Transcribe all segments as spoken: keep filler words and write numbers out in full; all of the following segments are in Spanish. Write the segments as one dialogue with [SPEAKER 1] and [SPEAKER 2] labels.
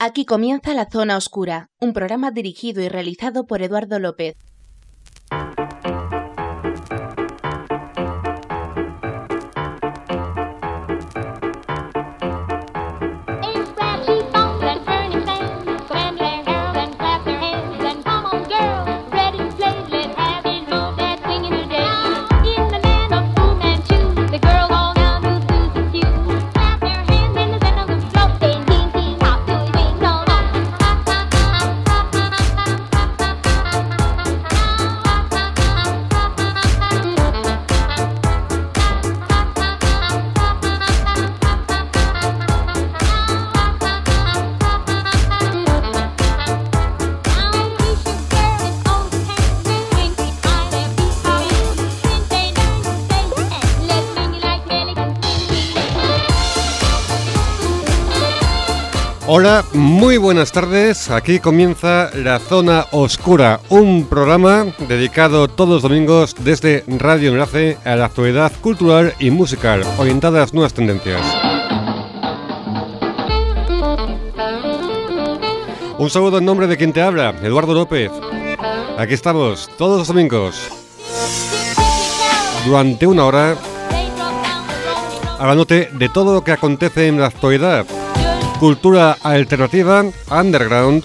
[SPEAKER 1] Aquí comienza La Zona Oscura, un programa dirigido y realizado por Eduardo López.
[SPEAKER 2] Hola, muy buenas tardes. Aquí comienza La Zona Oscura, un programa dedicado todos los domingos desde Radio Enlace a la actualidad cultural y musical, orientada a las nuevas tendencias. Un saludo en nombre de quien te habla, Eduardo López. Aquí estamos todos los domingos, durante una hora, hablándote de todo lo que acontece en la actualidad. Cultura alternativa, underground.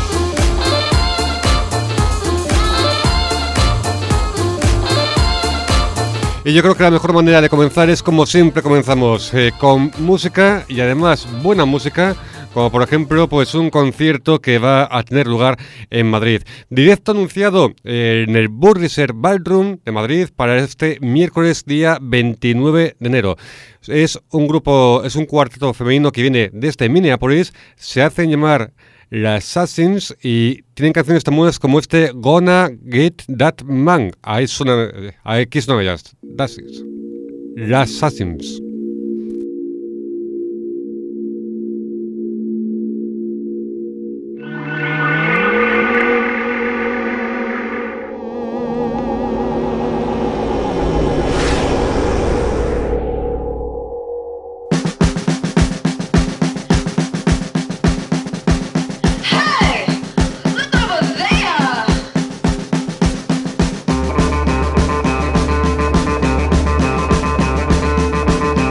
[SPEAKER 2] Y yo creo que la mejor manera de comenzar es como siempre comenzamos, eh, con música y además buena música, como por ejemplo pues un concierto que va a tener lugar en Madrid. Directo anunciado eh, en el Burriser Ballroom de Madrid para este miércoles día veintinueve de enero. Es un grupo, es un cuarteto femenino que viene desde Minneapolis, se hacen llamar las Assassins y tienen canciones tan buenas como este Gonna Get That Man. Ahí suena, aquí suenan ellas, that's it. Las Assassins.
[SPEAKER 3] Hey!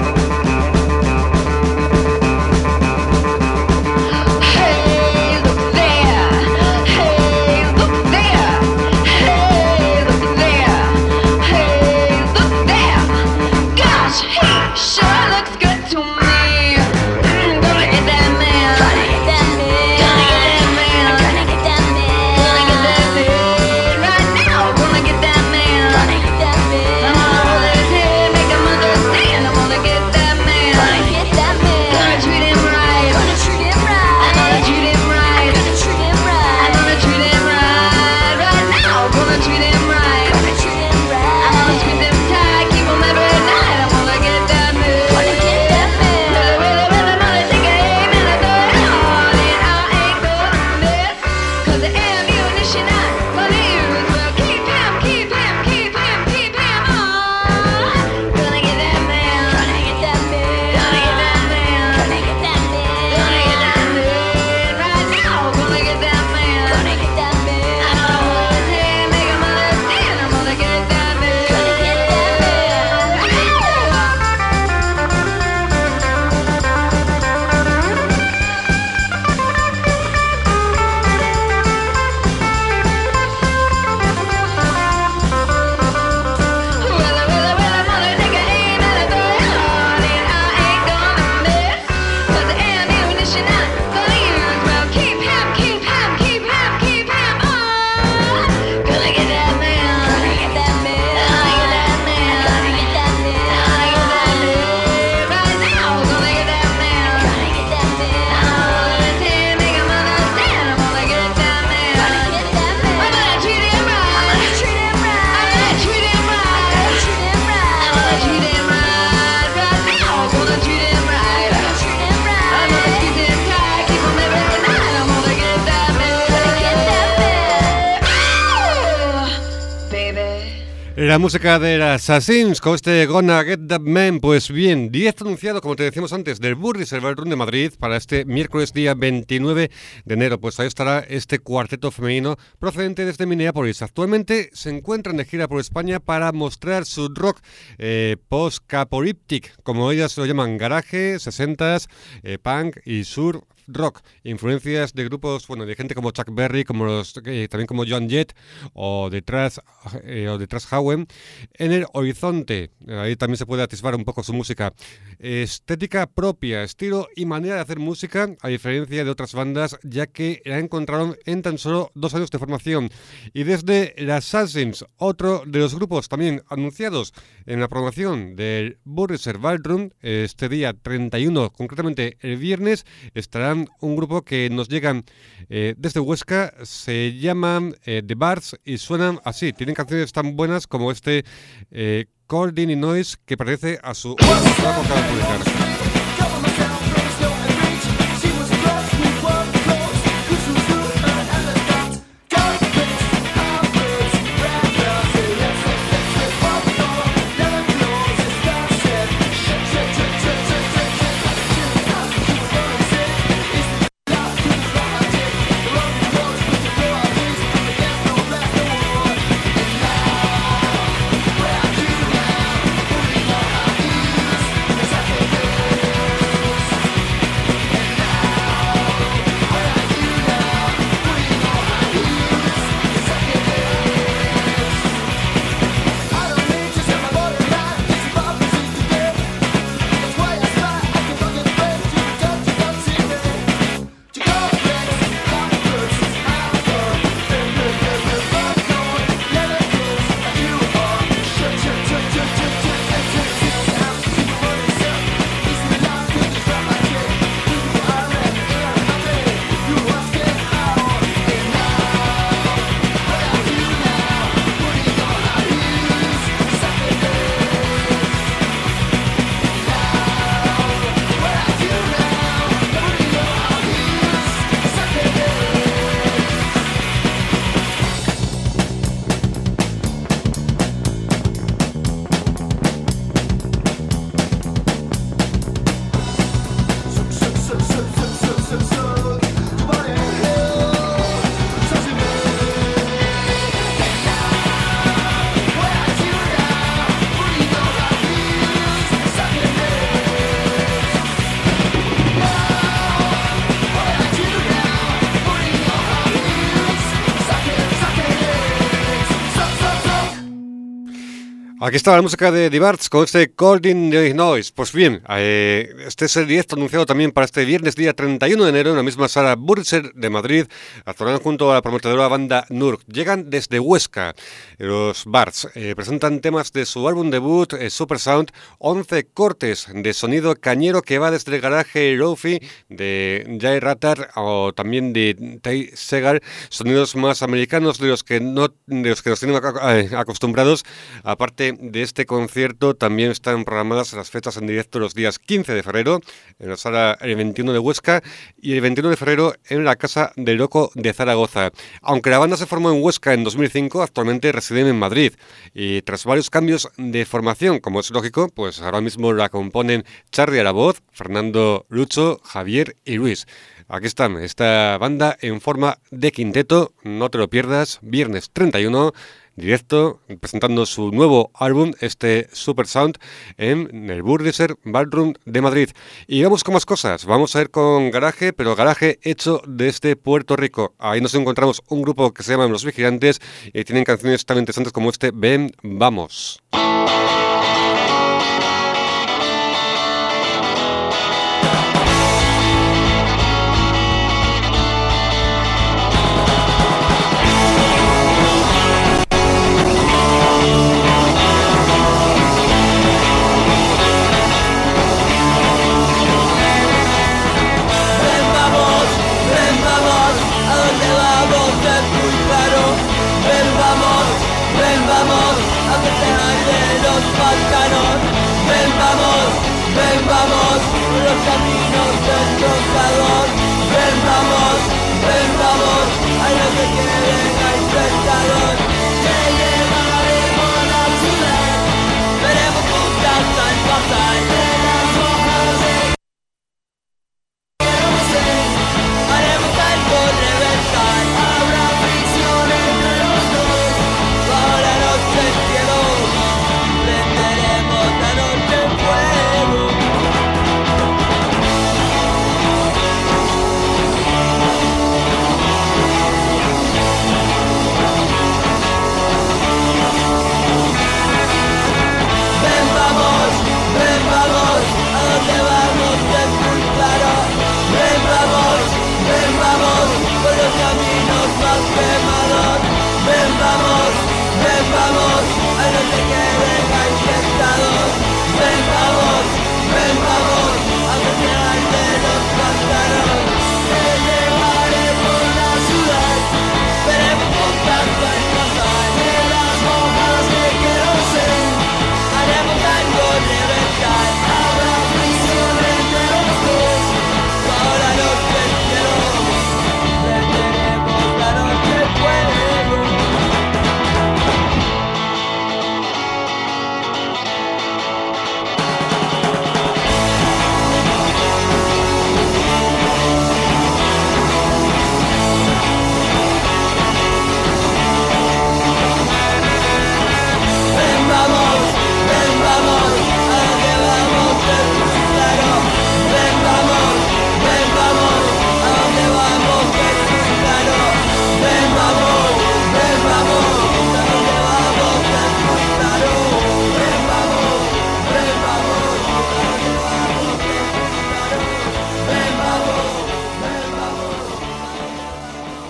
[SPEAKER 2] La música de las Assassins con este Gonna Get That Man. Pues bien, directo anunciado, como te decíamos antes, del Burris Ballroom de Madrid para este miércoles día veintinueve de enero. Pues ahí estará este cuarteto femenino procedente desde Minneapolis. Actualmente se encuentran de gira por España para mostrar su rock eh, post-caporíptic, como ellas lo llaman, garaje, sesentas, eh, punk y surf rock, influencias de grupos, bueno, de gente como Chuck Berry, como los, eh, también como Joan Jett o de Trash eh, o de Trash Howen. En el horizonte, ahí también se puede atisbar un poco su música. Estética propia, estilo y manera de hacer música, a diferencia de otras bandas, ya que la encontraron en tan solo dos años de formación. Y desde las Assassins, otro de los grupos también anunciados en la programación del Burris Ballroom, este día treinta y uno, concretamente el viernes, estarán un grupo que nos llegan eh, desde Huesca, se llaman eh, The Bards y suenan así. Tienen canciones tan buenas como este eh, Colding in Noise, que pertenece a su último trabajo que acaba de publicar. Aquí está la música de The Bards con este Colding in Noise. Pues bien, eh, este es el directo anunciado también para este viernes día treinta y uno de enero en la misma sala Burris de Madrid. Actuarán junto a la prometedora banda Nurk. Llegan desde Huesca. Los Bards eh, presentan temas de su álbum debut eh, Super Sound, once cortes de sonido cañero que va desde el garaje Lofi de Jay Rattar o también de Ty Segal, sonidos más americanos de los que no de los que nos tienen acostumbrados. Aparte de este concierto, también están programadas las fechas en directo los días quince de febrero en la sala el veintiuno de Huesca y el veintiuno de febrero en la Casa del Loco de Zaragoza. Aunque la banda se formó en Huesca en dos mil cinco, actualmente residen en Madrid y tras varios cambios de formación, como es lógico, pues ahora mismo la componen Charly a la voz, Fernando, Lucho, Javier y Luis. Aquí están, esta banda en forma de quinteto, no te lo pierdas, viernes treinta y uno, directo, presentando su nuevo álbum, este Super Sound, en el Burris Ballroom de Madrid. Y vamos con más cosas, vamos a ir con garaje, pero garaje hecho desde Puerto Rico. Ahí nos encontramos un grupo que se llama Los Vigilantes y tienen canciones tan interesantes como este Ven, Vamos.
[SPEAKER 3] Ven vamos, a que te de los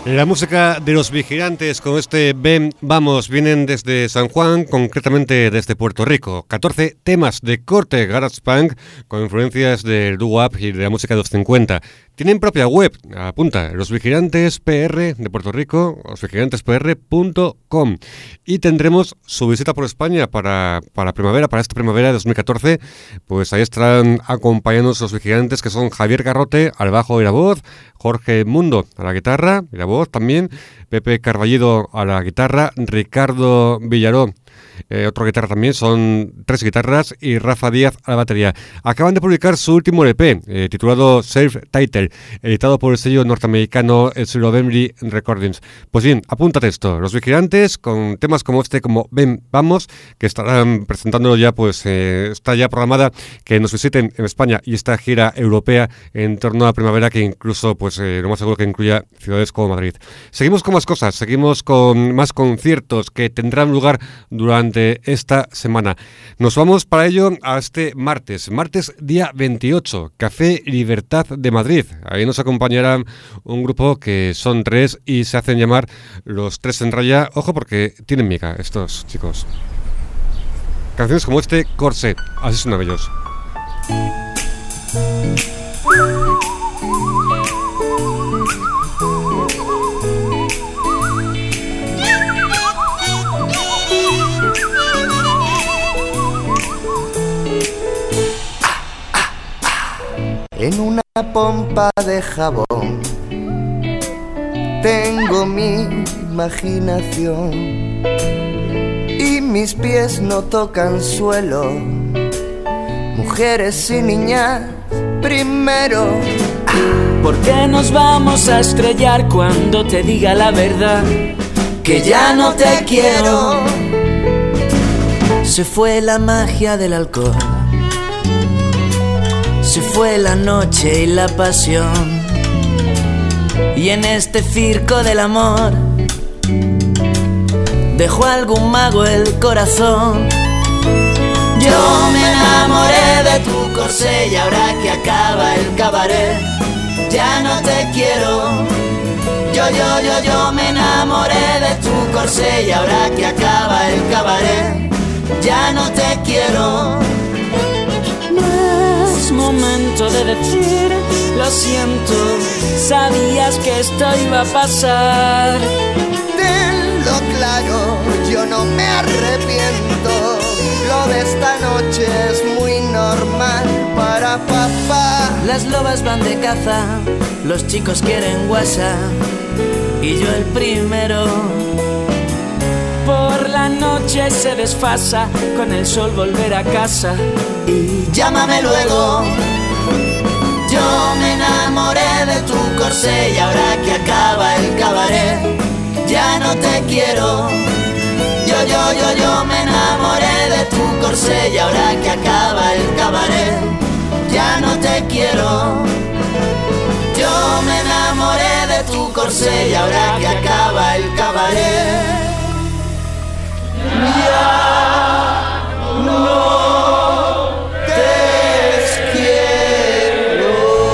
[SPEAKER 2] La música de Los Vigilantes con este Ven, Vamos, vienen desde San Juan, concretamente desde Puerto Rico. catorce temas de corte garage punk con influencias del doo-wop y de la música de los cincuenta. Tienen propia web, apunta, Los Vigilantes P R de Puerto Rico, los vigilantes p r punto com. Y tendremos su visita por España para, para primavera, para esta primavera de dos mil catorce. Pues ahí estarán acompañándonos los Vigilantes, que son Javier Garrote al bajo y la voz, Jorge Mundo a la guitarra y la voz también, Pepe Carballido a la guitarra, Ricardo Villaró, eh, otra guitarra también, son tres guitarras, y Rafa Díaz a la batería. Acaban de publicar su último E P, eh, titulado Self Title, editado por el sello norteamericano Slowberry Recordings. Pues bien, apúntate esto, Los Vigilantes con temas como este, como Ven, Vamos, que estarán presentándolo ya, pues eh, está ya programada que nos visiten en España y esta gira europea en torno a la primavera, que incluso, pues eh, lo más seguro que incluya ciudades como Madrid. Seguimos con más cosas, seguimos con más conciertos que tendrán lugar durante esta semana. Nos vamos para ello a este martes, martes día veintiocho, Café Libertad de Madrid. Ahí nos acompañará un grupo que son tres y se hacen llamar Los Tres en Raya. Ojo, porque tienen miga estos chicos. Canciones como este, Corset, así son bellos.
[SPEAKER 3] En una pompa de jabón tengo mi imaginación y mis pies no tocan suelo. Mujeres y niñas primero.
[SPEAKER 4] ¿Por qué nos vamos a estrellar cuando te diga la verdad?
[SPEAKER 3] Que ya no te quiero. Se fue la magia del alcohol, se fue la noche y la pasión, y en este circo del amor dejó algún mago el corazón. Yo me enamoré de tu corsé y ahora que acaba el cabaret ya no te quiero. Yo, yo, yo, yo me enamoré de tu corsé y ahora que acaba el cabaret ya no te quiero.
[SPEAKER 4] Es momento de decir lo siento, sabías que esto iba a pasar.
[SPEAKER 3] Tenlo claro, yo no me arrepiento. Lo de esta noche es muy normal para papá. Las lobas van de caza, los chicos quieren guasa y yo el primero.
[SPEAKER 4] Por la noche se desfasa, con el sol volver a casa
[SPEAKER 3] y llámame luego. Yo me enamoré de tu corsé y ahora que acaba el cabaret ya no te quiero. Yo, yo, yo, yo me enamoré de tu corsé y ahora que acaba el cabaret ya no te quiero. Yo me enamoré de tu corsé y ahora que acaba el cabaret ya no te quiero.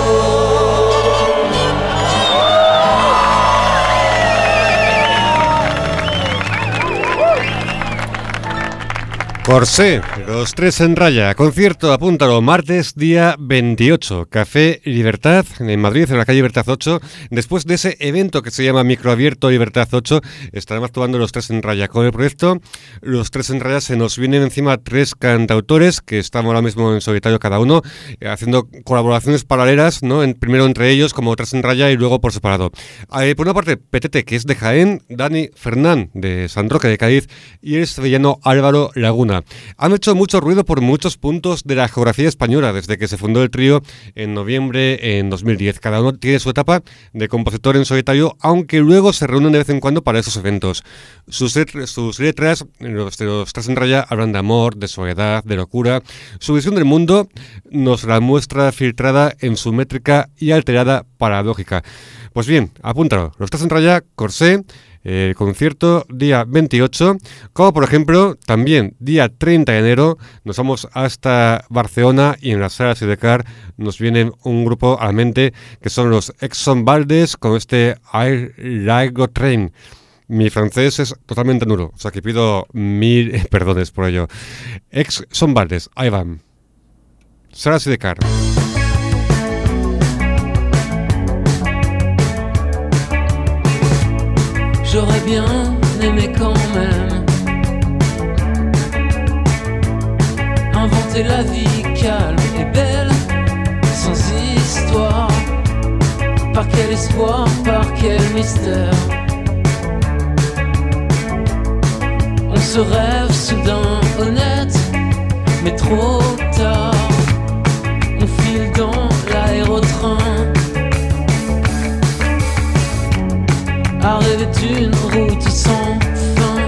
[SPEAKER 2] Corsé, Los Tres en Raya, concierto, apúntalo, martes día veintiocho, Café Libertad en Madrid, en la calle Libertad ocho. Después de ese evento que se llama Microabierto Libertad ocho, estarán actuando Los Tres en Raya. Con el proyecto Los Tres en Raya se nos vienen encima tres cantautores que están ahora mismo en solitario cada uno, eh, haciendo colaboraciones paralelas, ¿no? En, primero entre ellos como Tres en Raya y luego por separado. Eh, por una parte, Petete, que es de Jaén, Dani Fernán de San Roque de Cádiz y el sevillano Álvaro Laguna. Han hecho mucho ruido por muchos puntos de la geografía española desde que se fundó el trío en noviembre en dos mil diez. Cada uno tiene su etapa de compositor en solitario, aunque luego se reúnen de vez en cuando para esos eventos. Sus, sus letras, los de Los Tres en Raya, hablan de amor, de soledad, de locura. Su visión del mundo nos la muestra filtrada en su métrica y alterada paradójica. Pues bien, apúntalo. Los Tres en Raya, Corsé, El concierto día veintiocho, como por ejemplo también día treinta de enero nos vamos hasta Barcelona y en la sala Sidecar nos viene un grupo a la mente que son los Exxon Valdez con este Air Laigo Train. Mi francés es totalmente nulo, o sea que pido mil perdones por ello. Exxon Valdez, ahí van. Sala Sidecar.
[SPEAKER 4] J'aurais bien aimé quand même inventer la vie calme et belle, sans histoire. Par quel espoir, par quel mystère on se rêve soudain honnête, mais trop tard. On file dans l'aérotrain à rêver d'une route sans fin.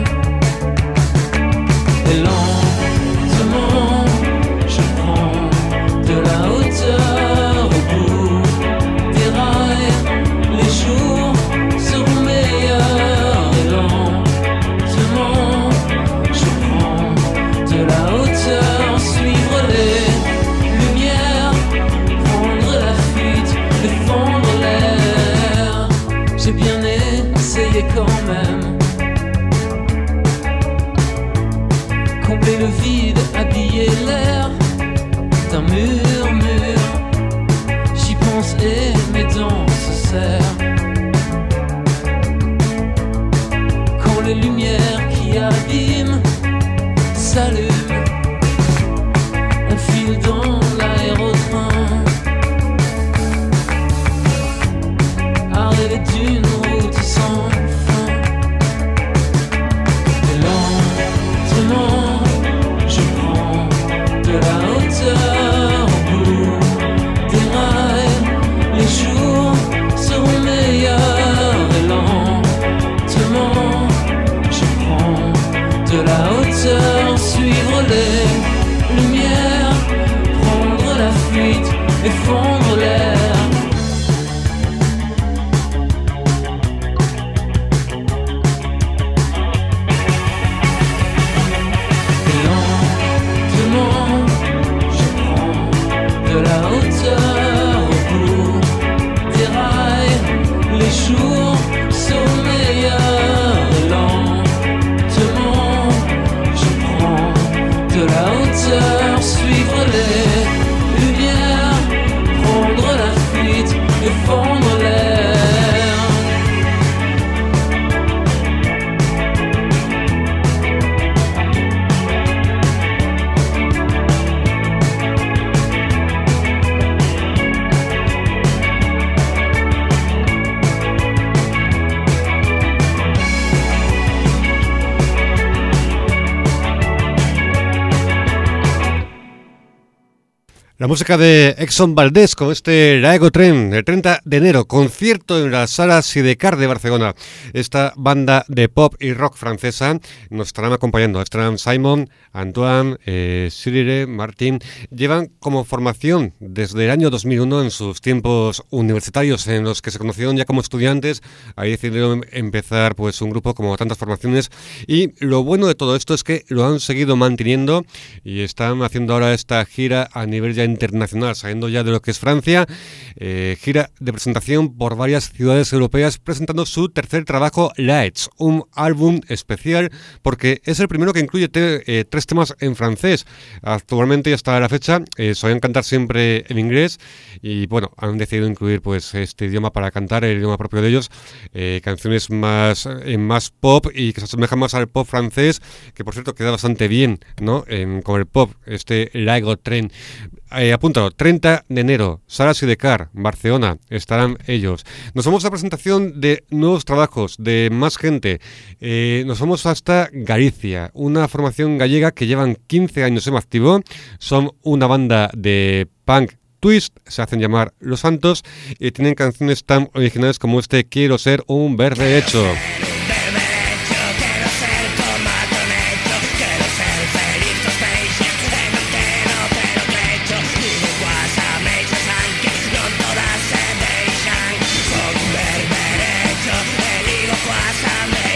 [SPEAKER 4] Et lentement, je prends de la hauteur au bout des rails. Les jours seront meilleurs. Et lentement, je prends de la hauteur, suivre les lumières, prendre la fuite, défendre l'air. J'ai bien essayé quand même combler le vide, habiller l'air d'un murmure. J'y pense et mes dents se serrent quand les lumières qui abîment s'allument. On file dans l'aérotrain à rêver d'une route sans fin. Et lentement, je prends de la hauteur au bout des rails. Les jours seront meilleurs. Et lentement, je prends de la hauteur, suivre les lumières, prendre la fuite et fondre l'air. Suivre les lumières, prendre la fuite et fondre l'air.
[SPEAKER 2] La música de Exxon Valdez con este Laigo Train, el treinta de enero, concierto en la sala Sidecar de Barcelona. Esta banda de pop y rock francesa nos estarán acompañando. Estarán Simon, Antoine, eh, Cyrille, Martin. Llevan como formación desde el año dos mil uno en sus tiempos universitarios en los que se conocieron ya como estudiantes. Ahí decidieron empezar pues un grupo como tantas formaciones y lo bueno de todo esto es que lo han seguido manteniendo y están haciendo ahora esta gira a nivel ya internacional, saliendo ya de lo que es Francia, eh, gira de presentación por varias ciudades europeas presentando su tercer trabajo Lights, un álbum especial porque es el primero que incluye te, eh, tres temas en francés. Actualmente y hasta la fecha eh, solían cantar siempre en inglés y bueno, han decidido incluir pues este idioma para cantar, el idioma propio de ellos, eh, canciones más, eh, más pop y que se asemejan más al pop francés, que por cierto queda bastante bien, ¿no? En, con el pop, este Laigo Train. Eh, apúntalo, treinta de enero, Sala Sidecar, Barcelona, estarán ellos. Nos vamos a la presentación de nuevos trabajos, de más gente. Eh, nos vamos hasta Galicia, una formación gallega que llevan quince años en activo. Son una banda de punk twist, se hacen llamar Los Santos y tienen canciones tan originales como este Quiero ser un verde hecho.
[SPEAKER 5] Quasi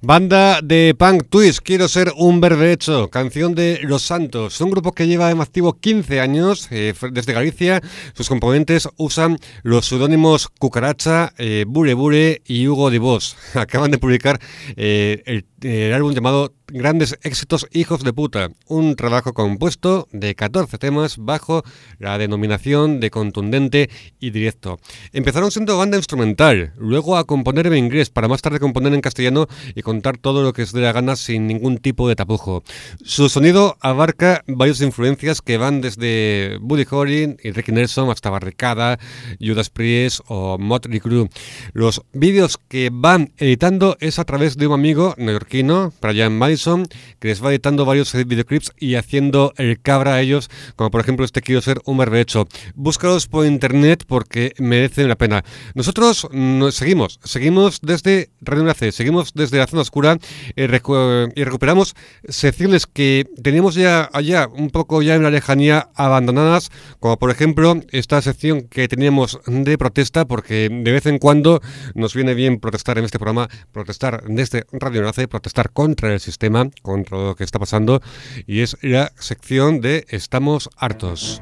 [SPEAKER 2] Banda de punk twist, Quiero ser un berberecho, canción de Los Santos, un grupo que lleva en activo quince años, eh, desde Galicia. Sus componentes usan los seudónimos Cucaracha, eh, Bure Bure y Hugo de Vos. Acaban de publicar eh, el, el álbum llamado Grandes Éxitos Hijos de Puta, un trabajo compuesto de catorce temas bajo la denominación de contundente y directo. Empezaron siendo banda instrumental, luego a componer en inglés para más tarde componer en castellano y contar todo lo que os dé la gana sin ningún tipo de tapujo. Su sonido abarca varias influencias que van desde Buddy Holly y Ricky Nelson hasta Barricada, Judas Priest o Motley Crue. Los vídeos que van editando es a través de un amigo neoyorquino, Brian Madison, que les va editando varios videoclips y haciendo el cabra a ellos, como por ejemplo este Quiero ser un berberecho. Búscalos por internet porque merecen la pena. Nosotros nos seguimos, seguimos desde Radio Enlace, seguimos desde la zona oscura eh, recu- y recuperamos secciones que teníamos ya allá, un poco ya en la lejanía, abandonadas, como por ejemplo esta sección que teníamos de protesta, porque de vez en cuando nos viene bien protestar en este programa, protestar desde Radio Enlace, protestar contra el sistema, contra lo que está pasando, y es la sección de Estamos Hartos.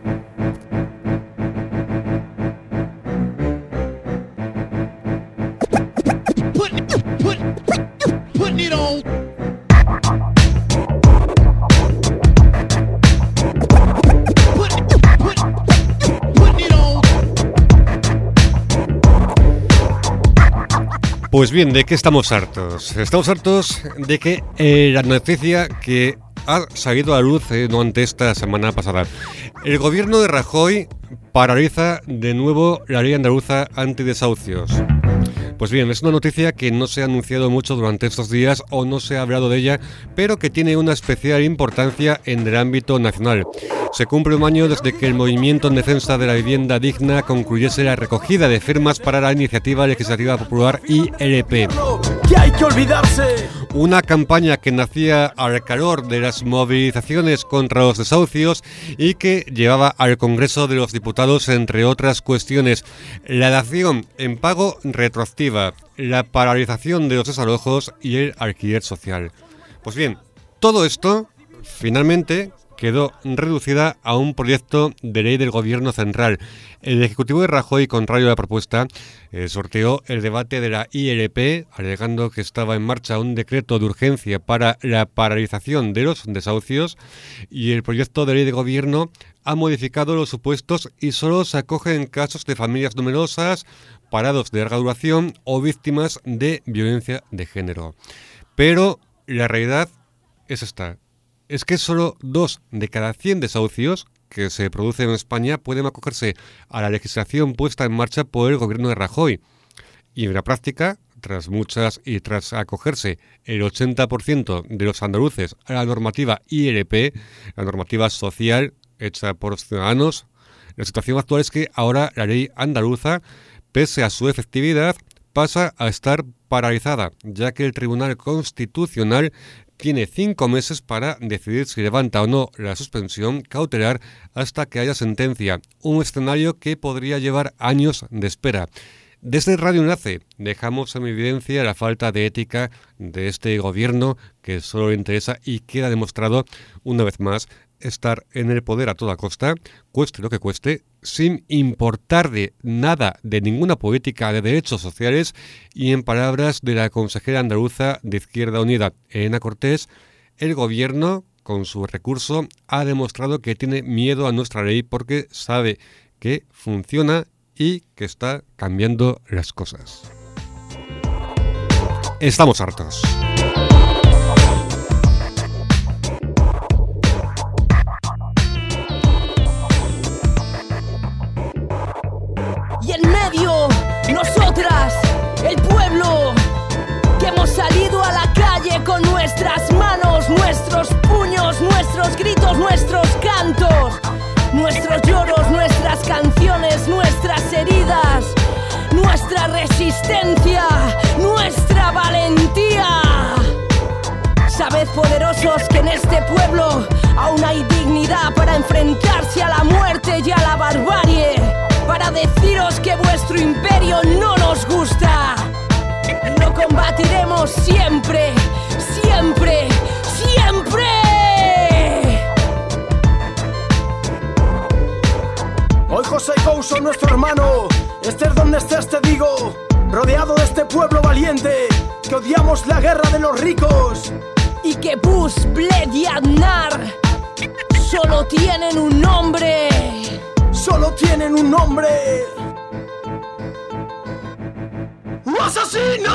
[SPEAKER 2] Pues bien, ¿de qué estamos hartos? Estamos hartos de que eh, la noticia que ha salido a la luz eh, durante esta semana pasada. El gobierno de Rajoy paraliza de nuevo la ley andaluza antidesahucios. Pues bien, es una noticia que no se ha anunciado mucho durante estos días o no se ha hablado de ella, pero que tiene una especial importancia en el ámbito nacional. Se cumple un año desde que el movimiento en defensa de la vivienda digna concluyese la recogida de firmas para la Iniciativa Legislativa Popular I L P.
[SPEAKER 5] ¡Que hay que olvidarse!
[SPEAKER 2] Una campaña que nacía al calor de las movilizaciones contra los desahucios y que llevaba al Congreso de los Diputados, entre otras cuestiones, la dación en pago retroactiva, la paralización de los desalojos y el alquiler social. Pues bien, todo esto finalmente quedó reducida a un proyecto de ley del Gobierno central. El Ejecutivo de Rajoy, contrario a la propuesta, eh, sorteó el debate de la I L P, alegando que estaba en marcha un decreto de urgencia para la paralización de los desahucios, y el proyecto de ley de Gobierno ha modificado los supuestos y solo se acoge en casos de familias numerosas, parados de larga duración o víctimas de violencia de género. Pero la realidad es esta. Es que solo dos de cada cien desahucios que se producen en España pueden acogerse a la legislación puesta en marcha por el gobierno de Rajoy. Y en la práctica, tras muchas y tras acogerse el ochenta por ciento de los andaluces a la normativa I L P, la normativa social hecha por los ciudadanos, la situación actual es que ahora la ley andaluza, pese a su efectividad, pasa a estar paralizada, ya que el Tribunal Constitucional tiene cinco meses para decidir si levanta o no la suspensión cautelar hasta que haya sentencia, un escenario que podría llevar años de espera. Desde Radio Enlace dejamos en evidencia la falta de ética de este gobierno que solo le interesa y queda demostrado una vez más estar en el poder a toda costa, cueste lo que cueste, sin importarle nada de ninguna política de derechos sociales y, en palabras de la consejera andaluza de Izquierda Unida, Elena Cortés, el gobierno, con su recurso, ha demostrado que tiene miedo a nuestra ley porque sabe que funciona y que está cambiando las cosas. Estamos hartos.
[SPEAKER 4] Y en medio, nosotras, el pueblo, que hemos salido a la calle con nuestras manos, nuestros puños, nuestros gritos, nuestros cantos, nuestros lloros, nuestras canciones, nuestras heridas, nuestra resistencia, nuestra valentía. Sabed, poderosos, que en este pueblo aún hay dignidad para enfrentarse a la muerte y a la barbarie, para deciros que vuestro imperio no nos gusta. lo combatiremos siempre, siempre, siempre.
[SPEAKER 5] Hoy José Couso, nuestro hermano, estés donde estés te digo, rodeado de este pueblo valiente, que odiamos la guerra de los ricos.
[SPEAKER 4] Y que Bush, Bled y Aznar solo tienen un nombre.
[SPEAKER 5] Solo tienen un nombre. ¡Asesinos!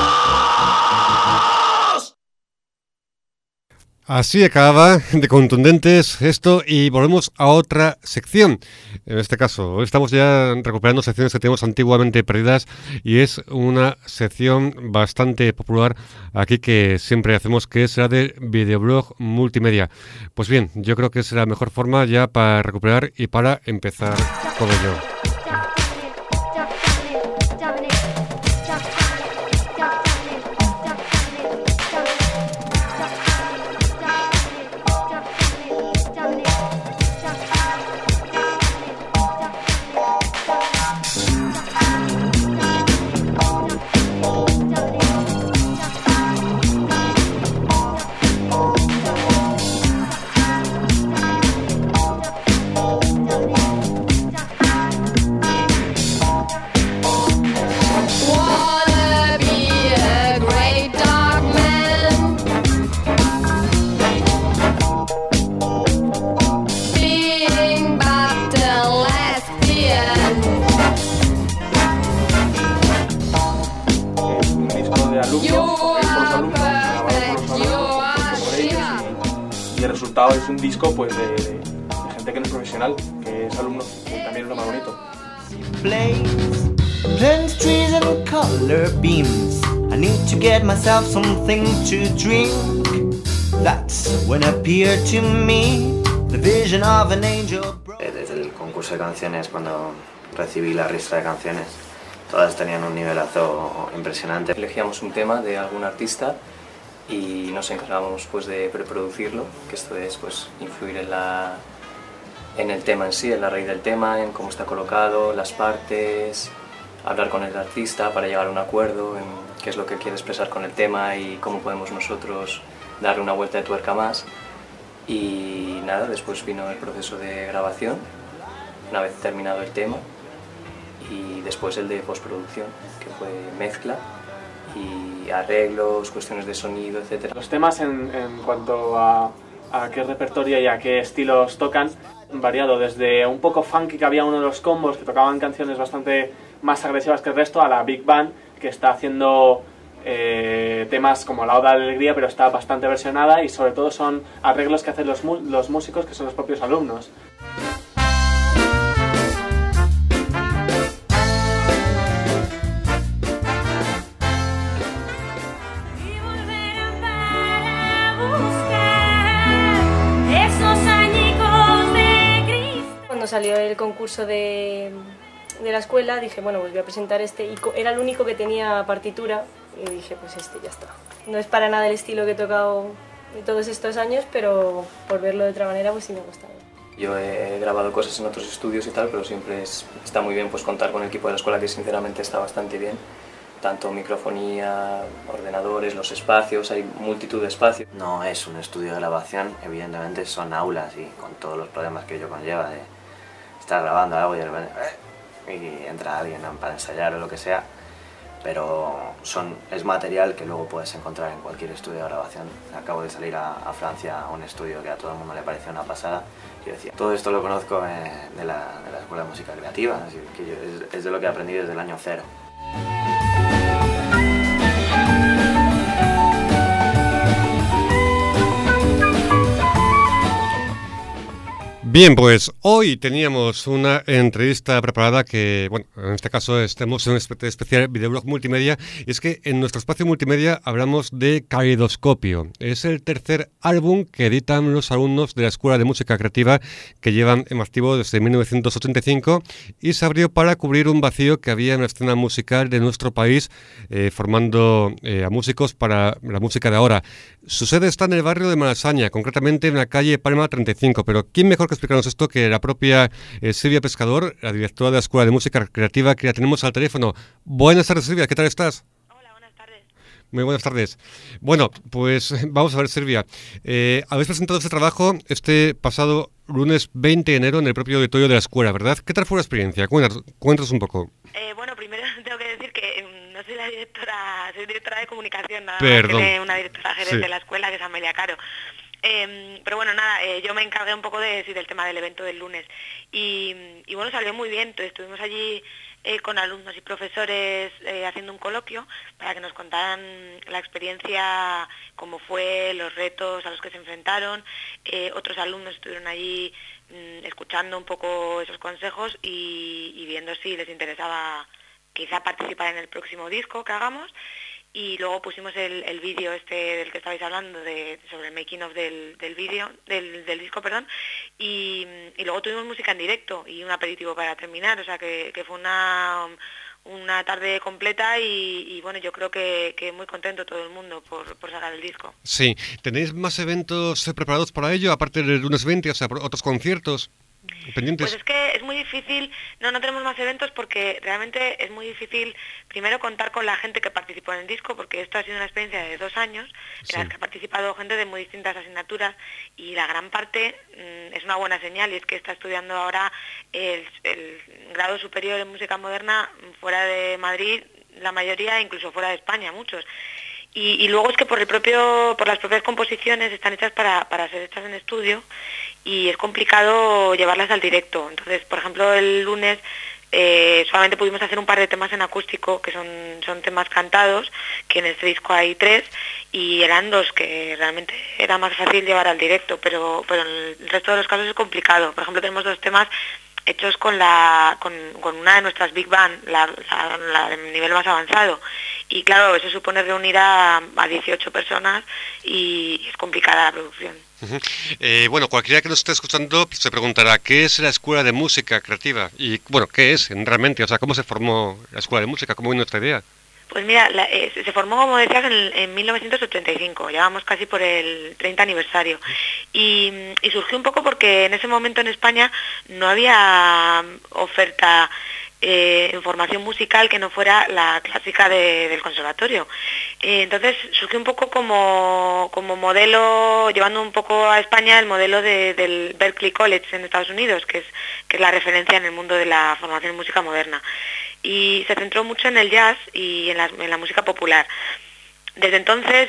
[SPEAKER 2] Así acaba de contundentes esto y volvemos a otra sección. En este caso, hoy estamos ya recuperando secciones que tenemos antiguamente perdidas y es una sección bastante popular aquí que siempre hacemos, que es la de videoblog multimedia. Pues bien, yo creo que es la mejor forma ya para recuperar y para empezar con ello.
[SPEAKER 6] Es un disco pues de, de, de gente que no es profesional, que es alumno, que también es lo más bonito.
[SPEAKER 3] Plant trees and color beams. I need to get myself something to drink. That's when appeared to me the vision of an angel. Desde el concurso de canciones, cuando recibí la lista de canciones, todas tenían un nivelazo impresionante.
[SPEAKER 7] Elegíamos un tema de algún artista y nos encargábamos pues de preproducirlo, que esto es pues influir en la en el tema en sí, en la raíz del tema, en cómo está colocado, las partes, hablar con el artista para llegar a un acuerdo en qué es lo que quiere expresar con el tema y cómo podemos nosotros darle una vuelta de tuerca más. Y nada, después vino el proceso de grabación, una vez terminado el tema, y después el de postproducción, que fue mezcla y arreglos, cuestiones de sonido, etcétera.
[SPEAKER 6] Los temas en, en cuanto a, a qué repertorio y a qué estilos tocan, han variado desde un poco funky, que había uno de los combos que tocaban canciones bastante más agresivas que el resto, a la Big Band, que está haciendo eh, temas como La Oda de la Alegría, pero está bastante versionada, y sobre todo son arreglos que hacen los, los músicos, que son los propios alumnos.
[SPEAKER 8] Cuando salió el concurso de, de la escuela dije, bueno, pues voy a presentar este, y era el único que tenía partitura y dije, pues este ya está. No es para nada el estilo que he tocado de todos estos años, pero por verlo de otra manera pues sí me ha gustado.
[SPEAKER 7] Yo he grabado cosas en otros estudios y tal, pero siempre es, está muy bien pues contar con el equipo de la escuela, que sinceramente está bastante bien. Tanto microfonía, ordenadores, los espacios, hay multitud de espacios.
[SPEAKER 3] No es un estudio de grabación, evidentemente son aulas y con todos los problemas que ello conlleva de estar grabando algo y de repente y entra alguien para ensayar o lo que sea, pero son, es material que luego puedes encontrar en cualquier estudio de grabación. Acabo de salir a, a Francia a un estudio que a todo el mundo le pareció una pasada. Yo decía, todo esto lo conozco eh, de, la, de la Escuela de Música Creativa, así que yo, es, es de lo que aprendí desde el año cero.
[SPEAKER 2] Bien, pues hoy teníamos una entrevista preparada que, bueno, en este caso estamos en un especial videoblog multimedia, y es que en nuestro espacio multimedia hablamos de Caleidoscopio. Es el tercer álbum que editan los alumnos de la Escuela de Música Creativa, que llevan en activo desde mil novecientos ochenta y cinco, y se abrió para cubrir un vacío que había en la escena musical de nuestro país, eh, formando eh, a músicos para la música de ahora. Su sede está en el barrio de Malasaña, concretamente en la calle Palma treinta y cinco, pero ¿quién mejor que explicarnos esto que la propia eh, Silvia Pescador, la directora de la Escuela de Música Creativa, que la tenemos al teléfono? Buenas tardes, Silvia, ¿qué tal estás?
[SPEAKER 9] Hola, buenas tardes.
[SPEAKER 2] Muy buenas tardes. Bueno, pues vamos a ver, Silvia. Eh, habéis presentado este trabajo este pasado lunes veinte de enero en el propio auditorio de la escuela, ¿verdad? ¿Qué tal fue la experiencia? Cuéntanos, cuéntanos un poco.
[SPEAKER 9] Eh, bueno, primero tengo que decir que um, no soy la directora, soy directora de comunicación, nada
[SPEAKER 2] Perdón.
[SPEAKER 9] más que de una directora gerente
[SPEAKER 2] Sí.
[SPEAKER 9] de la escuela, que es Amelia Caro. Eh, pero bueno, nada, eh, yo me encargué un poco de, sí, del tema del evento del lunes. Y, y bueno, salió muy bien. Entonces, estuvimos allí eh, con alumnos y profesores eh, haciendo un coloquio para que nos contaran la experiencia, cómo fue, los retos a los que se enfrentaron. Eh, otros alumnos estuvieron allí mmm, escuchando un poco esos consejos y, y viendo si les interesaba quizá participar en el próximo disco que hagamos. Y luego pusimos el, el vídeo este del que estabais hablando, de, sobre el making of del, del vídeo, del, del disco, perdón, y, y luego tuvimos música en directo y un aperitivo para terminar, o sea que, que fue una, una tarde completa y, y bueno, yo creo que, que muy contento todo el mundo por, por sacar el disco.
[SPEAKER 2] Sí, ¿tenéis más eventos preparados para ello, aparte del lunes veinte, o sea, otros conciertos pendientes?
[SPEAKER 9] Pues es que es muy difícil, no, no tenemos más eventos porque realmente es muy difícil primero contar con la gente que participó en el disco, porque esto ha sido una experiencia de dos años en sí. la que ha participado gente de muy distintas asignaturas y la gran parte mmm, es una buena señal, y es que está estudiando ahora el, el grado superior en música moderna fuera de Madrid, la mayoría, incluso fuera de España, muchos. Y, y luego es que por el propio, por las propias composiciones están hechas para, para ser hechas en estudio y es complicado llevarlas al directo. Entonces, por ejemplo, el lunes eh, solamente pudimos hacer un par de temas en acústico, que son, son temas cantados, que en este disco hay tres, y eran los que realmente era más fácil llevar al directo, pero, pero en el resto de los casos es complicado. Por ejemplo, tenemos dos temas hechos con la con, con una de nuestras big band, la, la, la de nivel más avanzado, y claro, eso supone reunir a, a dieciocho personas y es complicada la producción.
[SPEAKER 2] Uh-huh. eh, bueno, cualquiera que nos esté escuchando se preguntará ¿qué es la Escuela de Música Creativa? Y bueno, ¿qué es realmente? O sea, ¿cómo se formó la Escuela de Música? ¿Cómo vino esta idea?
[SPEAKER 9] Pues mira, la, eh, se formó, como decías, en, en mil novecientos ochenta y cinco, ya vamos casi por el treinta aniversario, y, y surgió un poco porque en ese momento en España no había oferta eh, en formación musical que no fuera la clásica de, del conservatorio. Eh, entonces surgió un poco como, como modelo, llevando un poco a España el modelo de, del Berklee College en Estados Unidos, que es, que es la referencia en el mundo de la formación en música moderna. Y se centró mucho en el jazz y en la, en la música popular. Desde entonces,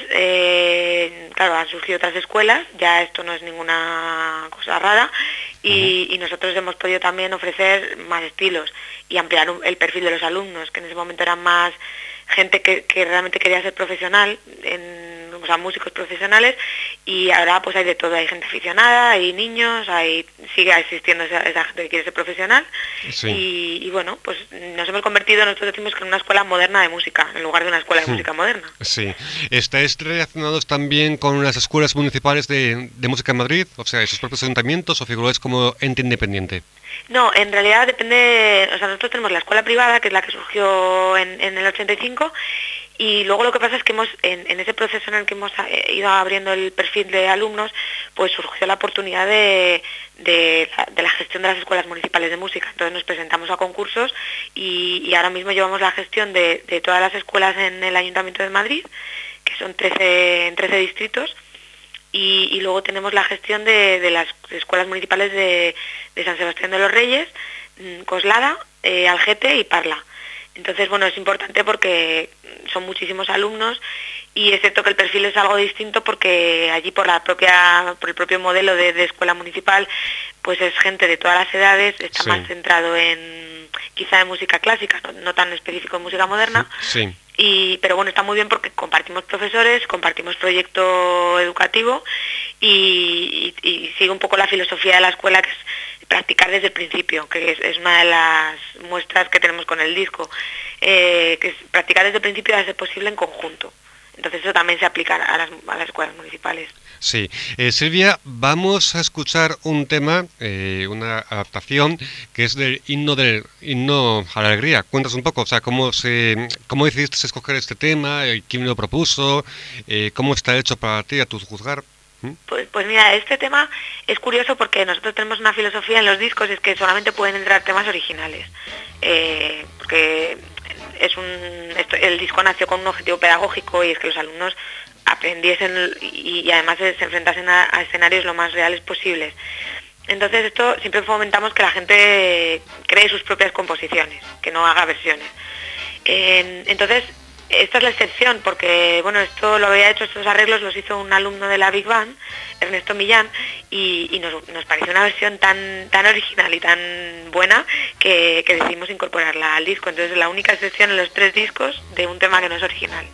[SPEAKER 9] eh, claro, han surgido otras escuelas, ya esto no es ninguna cosa rara, y, y nosotros hemos podido también ofrecer más estilos y ampliar un, el perfil de los alumnos, que en ese momento eran más gente que, que realmente quería ser profesional, en, o sea, músicos profesionales, y ahora pues hay de todo, hay gente aficionada, hay niños, hay sigue existiendo esa, esa gente que quiere ser profesional, sí. y, y bueno, pues nos hemos convertido, nosotros decimos que en una escuela moderna de música, en lugar de una escuela de sí. música moderna.
[SPEAKER 2] Sí. ¿Estáis relacionados también con las escuelas municipales de, de música en Madrid? O sea, ¿esos propios ayuntamientos o figuráis como ente independiente?
[SPEAKER 9] No, en realidad depende, o sea, nosotros tenemos la escuela privada, que es la que surgió en, en el ochenta y cinco, y luego lo que pasa es que hemos, en, en ese proceso en el que hemos ido abriendo el perfil de alumnos, pues surgió la oportunidad de, de, la, de la gestión de las escuelas municipales de música. Entonces nos presentamos a concursos y, y ahora mismo llevamos la gestión de, de todas las escuelas en el Ayuntamiento de Madrid, que son trece, en trece distritos, y, y luego tenemos la gestión de, de las escuelas municipales de, de San Sebastián de los Reyes, Coslada, eh, Algete y Parla. Entonces, bueno, es importante porque son muchísimos alumnos y es cierto que el perfil es algo distinto porque allí por la propia por el propio modelo de, de escuela municipal, pues es gente de todas las edades, está sí. más centrado en quizá en música clásica, no, no tan específico en música moderna.
[SPEAKER 2] Sí.
[SPEAKER 9] Y, pero bueno, está muy bien porque compartimos profesores, compartimos proyecto educativo y, y, y sigue un poco la filosofía de la escuela, que es practicar desde el principio, que es, es una de las muestras que tenemos con el disco, eh, que es practicar desde el principio a ser posible en conjunto. Entonces eso también se aplica a las, a las escuelas municipales.
[SPEAKER 2] Sí. Eh, Silvia, vamos a escuchar un tema, eh, una adaptación, que es del himno del himno a la alegría. Cuéntanos un poco, o sea, cómo se, cómo decidiste escoger este tema, quién lo propuso, eh, cómo está hecho para ti, a tu juzgar. ¿Mm?
[SPEAKER 9] Pues, pues mira, este tema es curioso porque nosotros tenemos una filosofía en los discos, es que solamente pueden entrar temas originales, eh, porque es un, esto, el disco nació con un objetivo pedagógico y es que los alumnos aprendiesen y, y además se enfrentasen a, a escenarios lo más reales posibles. Entonces esto siempre fomentamos que la gente cree sus propias composiciones, que no haga versiones. Eh, entonces esta es la excepción porque bueno, esto lo había hecho, estos arreglos los hizo un alumno de la Big Band, Ernesto Millán, y, y nos, nos pareció una versión tan, tan original y tan buena que, que decidimos incorporarla al disco. Entonces es la única excepción en los tres discos de un tema que no es original.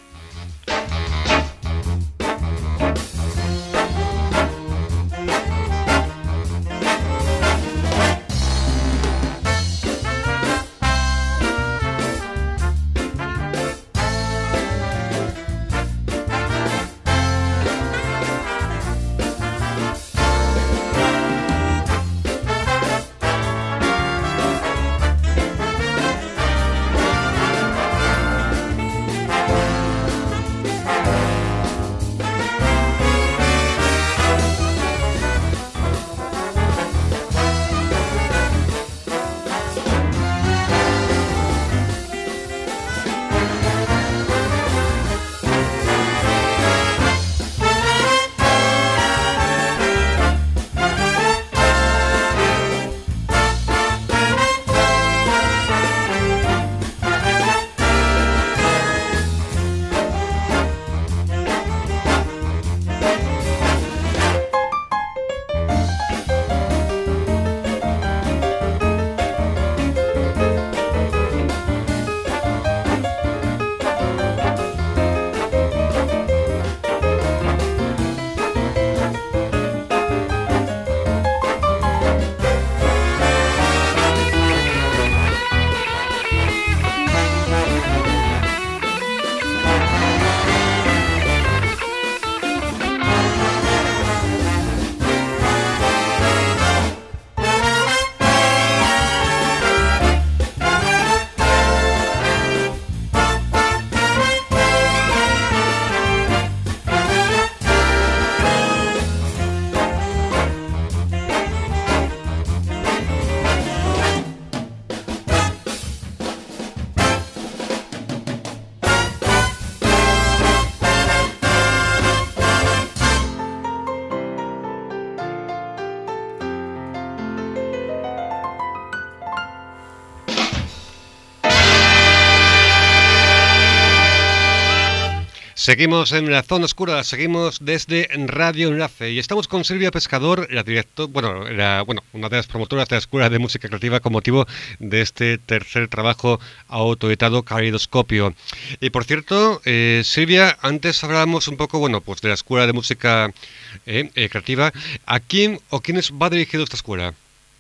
[SPEAKER 2] Seguimos en la zona oscura, seguimos desde Radio Enlace y estamos con Silvia Pescador, la directora, bueno, la, bueno, una de las promotoras de la Escuela de Música Creativa con motivo de este tercer trabajo autoeditado Caleidoscopio. Y por cierto, eh, Silvia, antes hablábamos un poco, bueno, pues de la Escuela de Música eh, eh, Creativa. ¿A quién o quiénes va dirigido esta escuela?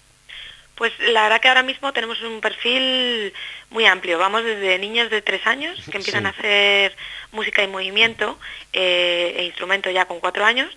[SPEAKER 9] Pues la verdad que ahora mismo tenemos un perfil muy amplio. Vamos desde niños de tres años que empiezan sí. a hacer música y movimiento eh, e instrumento ya con cuatro años,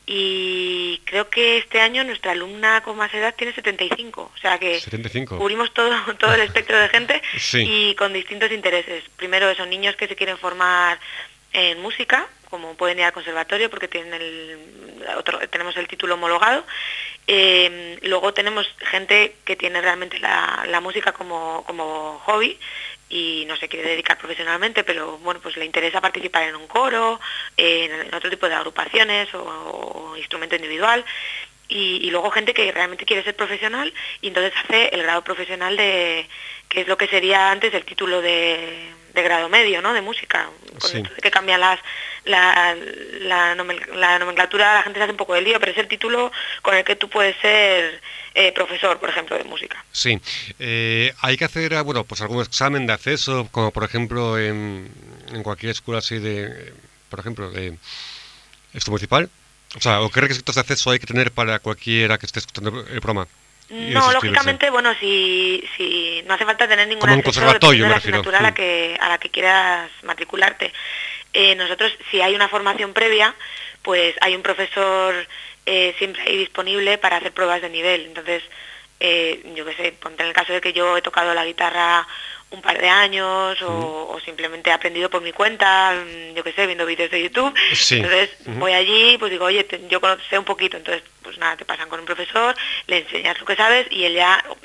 [SPEAKER 9] y creo que este año nuestra alumna con más edad tiene setenta y cinco, o sea que
[SPEAKER 2] setenta y cinco.
[SPEAKER 9] Cubrimos todo, todo el espectro de gente
[SPEAKER 2] sí.
[SPEAKER 9] y con distintos intereses. Primero son niños que se quieren formar en música, como pueden ir al conservatorio porque tienen el otro, tenemos el título homologado. Eh, luego tenemos gente que tiene realmente la, la música como, como hobby y no se quiere dedicar profesionalmente, pero bueno, pues le interesa participar en un coro, eh, en, en otro tipo de agrupaciones o, o instrumento individual. Y, y luego gente que realmente quiere ser profesional y entonces hace el grado profesional de, que es lo que sería antes el título de, de grado medio, ¿no? De música. Con
[SPEAKER 2] sí.
[SPEAKER 9] esto de que cambian las, la, la, la nomenclatura, la gente se hace un poco de lío, pero es el título con el que tú puedes ser eh, profesor, por ejemplo, de música.
[SPEAKER 2] Sí. Eh, hay que hacer, bueno, pues algún examen de acceso, como por ejemplo en, en cualquier escuela así de, por ejemplo, de esto municipal. O sea, ¿o qué requisitos de acceso hay que tener para cualquiera que esté escuchando el programa?
[SPEAKER 9] No, lógicamente, bueno, si, si no hace falta tener ninguna
[SPEAKER 2] como un conservatorio,
[SPEAKER 9] de la
[SPEAKER 2] me refiero.
[SPEAKER 9] asignatura a la que a la que quieras matricularte. Eh, nosotros, si hay una formación previa, pues hay un profesor eh, siempre ahí disponible para hacer pruebas de nivel. Entonces, eh, yo qué sé, ponte en el caso de que yo he tocado la guitarra un par de años o, uh-huh. o simplemente he aprendido por mi cuenta, yo qué sé, viendo vídeos de YouTube.
[SPEAKER 2] Sí.
[SPEAKER 9] Entonces
[SPEAKER 2] uh-huh.
[SPEAKER 9] voy allí, pues digo, oye, te, yo sé un poquito, entonces pues nada, te pasan con un profesor, le enseñas lo que sabes y él ya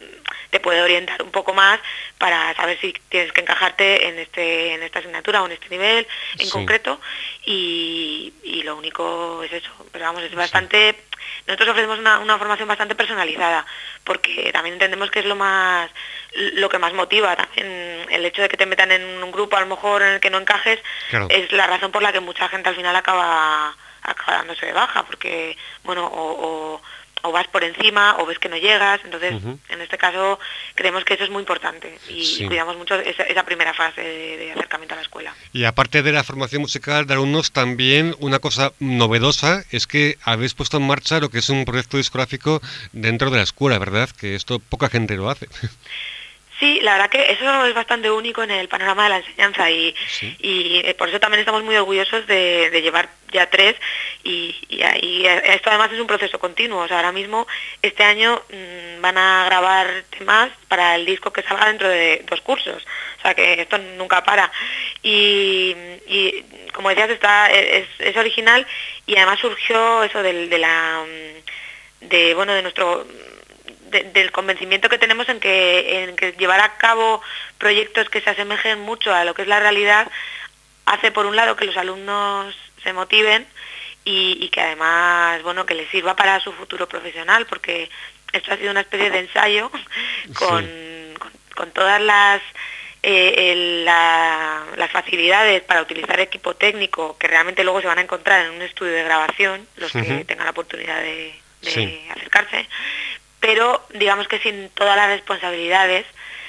[SPEAKER 9] te puede orientar un poco más para saber si tienes que encajarte en este en esta asignatura o en este nivel en
[SPEAKER 2] Sí.
[SPEAKER 9] concreto, y, y lo único es eso, pero vamos, es bastante... Nosotros ofrecemos una, una formación bastante personalizada, porque también entendemos que es lo más lo que más motiva también. El hecho de que te metan en un grupo a lo mejor en el que no encajes,
[SPEAKER 2] Claro.
[SPEAKER 9] es la razón por la que mucha gente al final acaba, acaba dándose de baja, porque bueno, o, o, o vas por encima o ves que no llegas. Entonces,
[SPEAKER 2] Ujú.
[SPEAKER 9] en este caso creemos que eso es muy importante y,
[SPEAKER 2] Sí.
[SPEAKER 9] y cuidamos mucho esa, esa primera fase de, de acercamiento a la escuela.
[SPEAKER 2] Y aparte de la formación musical de alumnos, también una cosa novedosa es que habéis puesto en marcha lo que es un proyecto discográfico dentro de la escuela, ¿verdad? Que esto poca gente lo hace.
[SPEAKER 9] Sí, la verdad que eso es bastante único en el panorama de la enseñanza y,
[SPEAKER 2] Sí.
[SPEAKER 9] y eh, por eso también estamos muy orgullosos de, de llevar ya tres y, y, y esto además es un proceso continuo. O sea, ahora mismo este año mmm, van a grabar temas para el disco que salga dentro de dos cursos. O sea, que esto nunca para. Y, y como decías, está es, es original y además surgió eso del, de la de bueno de nuestro De, del convencimiento que tenemos en que, en que llevar a cabo proyectos que se asemejen mucho a lo que es la realidad hace por un lado que los alumnos se motiven y, y que además bueno que les sirva para su futuro profesional, porque esto ha sido una especie de ensayo con, sí. con, con todas las eh, el, la, las facilidades para utilizar equipo técnico que realmente luego se van a encontrar en un estudio de grabación los uh-huh. que tengan la oportunidad de, de sí. acercarse, pero digamos que sin todas las responsabilidades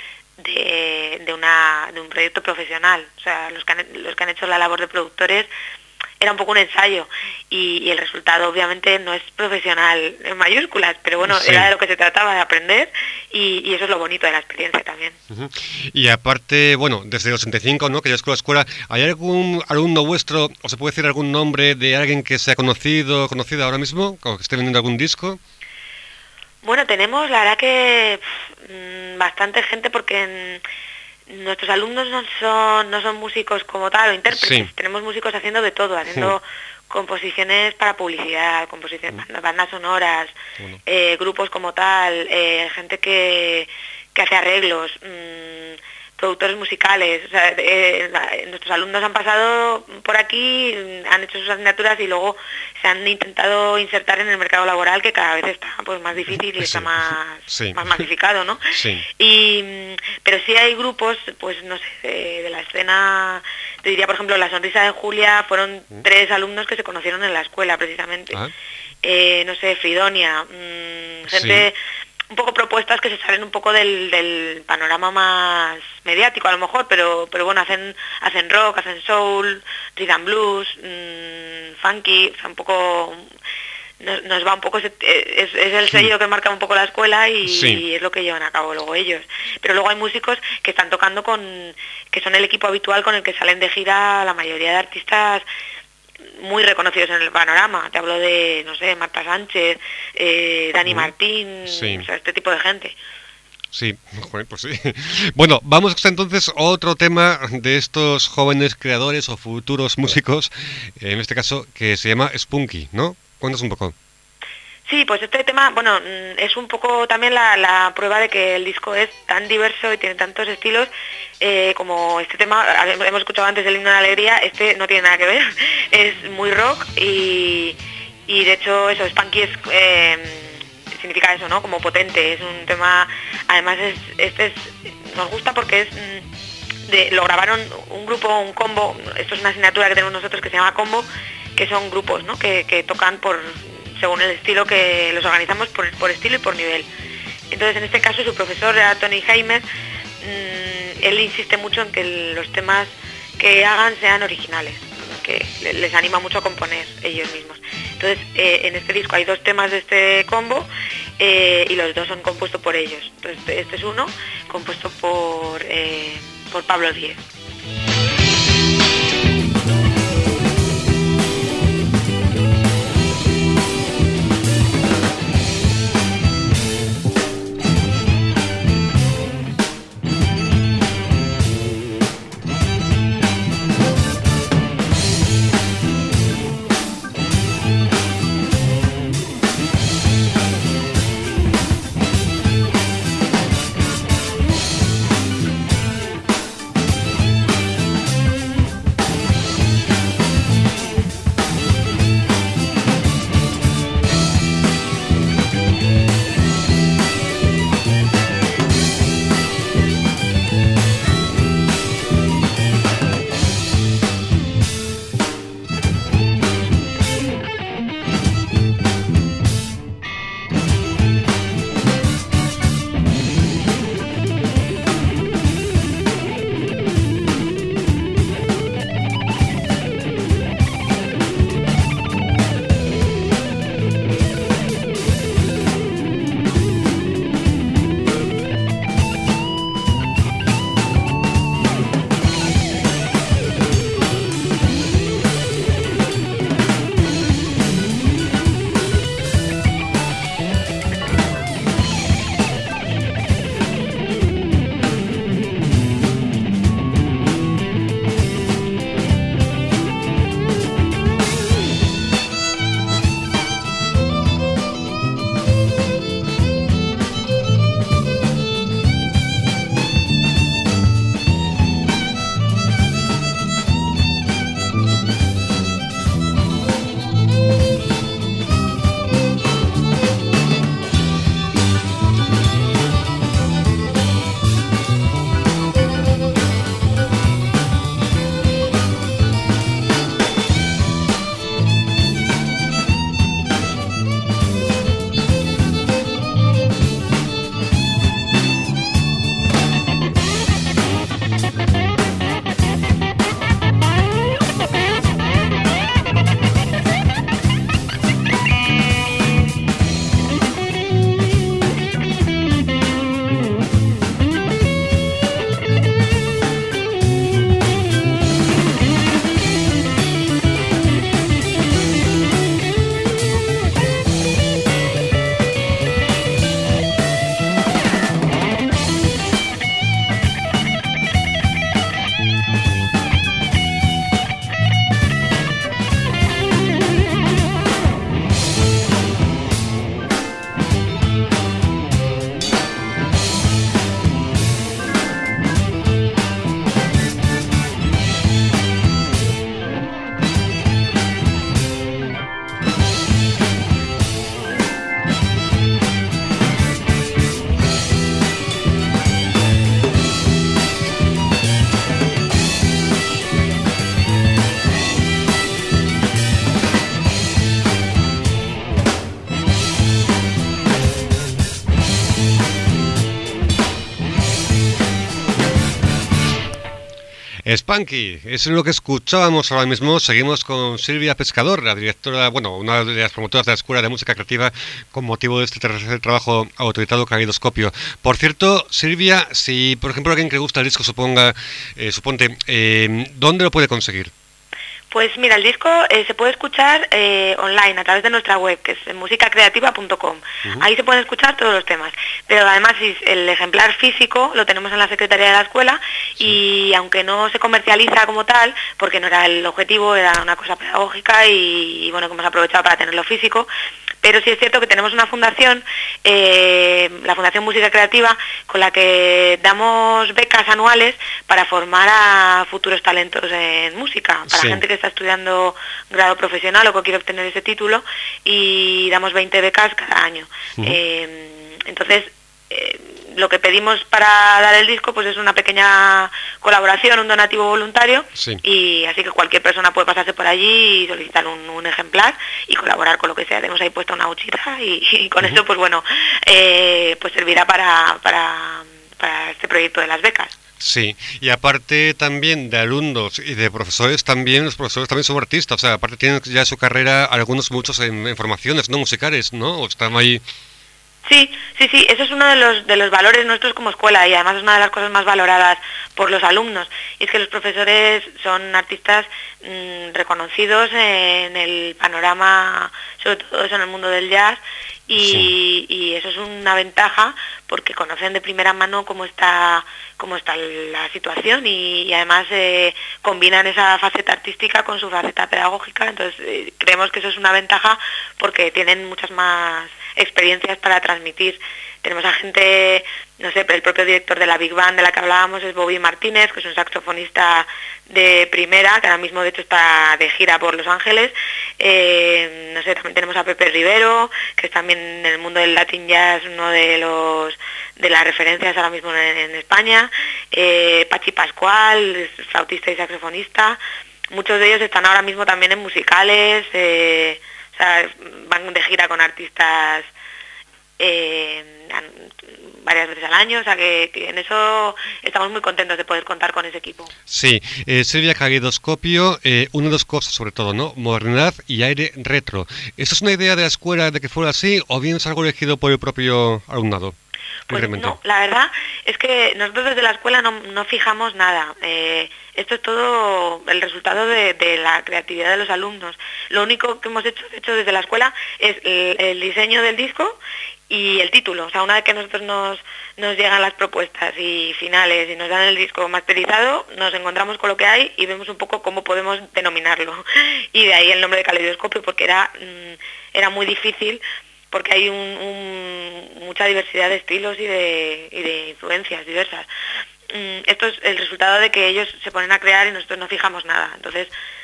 [SPEAKER 9] de, de, una, de un proyecto profesional. O sea, los que, han, los que han hecho la labor de productores era un poco un ensayo y, y el resultado obviamente no es profesional en mayúsculas, pero bueno, sí. era de lo que se trataba, de aprender y, y eso es lo bonito de la experiencia también.
[SPEAKER 2] Uh-huh. Y aparte, bueno, desde el ochenta y cinco, ¿no?, que ya es con la escuela, ¿hay algún alumno vuestro, o se puede decir algún nombre de alguien que sea conocido o conocida ahora mismo, o que esté vendiendo algún disco?
[SPEAKER 9] Bueno, tenemos la verdad que pff, bastante gente porque en, nuestros alumnos no son no son músicos como tal o intérpretes, sí. tenemos músicos haciendo de todo, haciendo sí. composiciones para publicidad, composiciones, sí. bandas sonoras, bueno. eh, grupos como tal, eh, gente que, que hace arreglos, mmm, productores musicales. O sea, eh, nuestros alumnos han pasado por aquí, han hecho sus asignaturas y luego se han intentado insertar en el mercado laboral, que cada vez está pues más difícil y sí. está más, sí. más masificado, ¿no?
[SPEAKER 2] Sí.
[SPEAKER 9] Y, pero sí hay grupos, pues no sé, de, de la escena, te diría por ejemplo La Sonrisa de Julia, fueron ¿Mm? tres alumnos que se conocieron en la escuela precisamente. ¿Ah? Eh, no sé, Fridonia, mmm, gente... Sí. un poco propuestas que se salen un poco del, del panorama más mediático a lo mejor, pero pero bueno, hacen hacen rock, hacen soul, rhythm blues, mmm, funky, o sea, un poco nos, nos va un poco, ese, es, es el sello sí. que marca un poco la escuela y, sí. y es lo que llevan a cabo luego ellos. Pero luego hay músicos que están tocando con, que son el equipo habitual con el que salen de gira la mayoría de artistas muy reconocidos en el panorama. Te hablo de, no sé, Marta Sánchez, eh, Dani Martín, sí. o sea, este tipo de gente.
[SPEAKER 2] Sí, pues sí. Bueno, vamos a escuchar entonces otro tema de estos jóvenes creadores o futuros músicos, en este caso, que se llama Spunky, ¿no? Cuéntanos un poco.
[SPEAKER 9] Sí, pues este tema, bueno, es un poco también la, la prueba de que el disco es tan diverso y tiene tantos estilos, eh, como este tema, hemos escuchado antes el Himno de la Alegría, este no tiene nada que ver, es muy rock y, y de hecho eso, Spunky es, eh, significa eso, ¿no?, como potente, es un tema, además es, este es, nos gusta porque es, de, lo grabaron un grupo, un combo, esto es una asignatura que tenemos nosotros que se llama combo, que son grupos, ¿no?, que, que tocan por... según el estilo, que los organizamos por, por estilo y por nivel. Entonces, en este caso, su profesor era Tony Jaime, mmm, él insiste mucho en que los temas que hagan sean originales, que les anima mucho a componer ellos mismos. Entonces, eh, en este disco hay dos temas de este combo eh, y los dos son compuestos por ellos. Entonces, este es uno, compuesto por, eh, por Pablo Díez.
[SPEAKER 2] Spunky, es lo que escuchábamos ahora mismo. Seguimos con Silvia Pescador, la directora, bueno, una de las promotoras de la Escuela de Música Creativa, con motivo de este tercer trabajo autorizado Caleidoscopio. Por cierto, Silvia, si por ejemplo alguien que le gusta el disco, suponga, eh, suponte, eh, ¿dónde lo puede conseguir?
[SPEAKER 9] Pues mira, el disco eh, se puede escuchar eh, online a través de nuestra web, que es música creativa punto com. Uh-huh. Ahí se pueden escuchar todos los temas. Pero además el ejemplar físico lo tenemos en la Secretaría de la Escuela, sí. Y aunque no se comercializa como tal, porque no era el objetivo, era una cosa pedagógica y, y bueno, que hemos aprovechado para tenerlo físico, pero sí es cierto que tenemos una fundación, eh, la Fundación Música Creativa, con la que damos becas anuales para formar a futuros talentos en música, para sí. gente que está estudiando grado profesional o que quiere obtener ese título, y damos veinte becas cada año. Uh-huh. Eh, entonces, eh, lo que pedimos para dar el disco pues es una pequeña colaboración, un donativo voluntario, sí. Y así que cualquier persona puede pasarse por allí y solicitar un, un ejemplar y colaborar con lo que sea. Tenemos ahí puesta una huchita y, y con uh-huh. eso pues bueno, eh, pues servirá para, para, para este proyecto de las becas.
[SPEAKER 2] Sí, y aparte también de alumnos y de profesores, también los profesores también son artistas, o sea, aparte tienen ya su carrera, algunos muchos en, en formaciones no musicales, ¿no? O están ahí...
[SPEAKER 9] Sí, sí, sí, eso es uno de los de los valores nuestros como escuela y además es una de las cosas más valoradas por los alumnos. Y es que los profesores son artistas mmm, reconocidos en el panorama, sobre todo eso en el mundo del jazz, y, sí. y eso es una ventaja porque conocen de primera mano cómo está cómo está la situación y, y además eh, combinan esa faceta artística con su faceta pedagógica. Entonces eh, creemos que eso es una ventaja porque tienen muchas más experiencias para transmitir. Tenemos a gente, no sé, el propio director de la Big Band de la que hablábamos es Bobby Martínez, que es un saxofonista de primera, que ahora mismo de hecho está de gira por Los Ángeles. Eh, no sé, también tenemos a Pepe Rivero, que es también en el mundo del Latin Jazz uno de los de las referencias ahora mismo en, en España. Eh, Pachi Pascual, es flautista y saxofonista. Muchos de ellos están ahora mismo también en musicales, eh, o sea, van de gira con artistas eh, varias veces al año, o sea que, que en eso estamos muy contentos de poder contar con ese equipo.
[SPEAKER 2] Sí, eh, Silvia, Caleidoscopio, eh, una de dos cosas sobre todo, ¿no? Modernidad y aire retro. ¿Esto es una idea de la escuela de que fuera así o bien es algo elegido por el propio alumnado?
[SPEAKER 9] Pues no, la verdad es que nosotros desde la escuela no, no fijamos nada. Eh, esto es todo el resultado de, de la creatividad de los alumnos. Lo único que hemos hecho, hecho desde la escuela es el, el diseño del disco y el título. O sea, una vez que nosotros nos, nos llegan las propuestas y finales y nos dan el disco masterizado, nos encontramos con lo que hay y vemos un poco cómo podemos denominarlo. Y de ahí el nombre de Caleidoscopio, porque era, era muy difícil, porque hay un, un, mucha diversidad de estilos y de, y de influencias diversas. Esto es el resultado de que ellos se ponen a crear y nosotros no fijamos nada. Entonces,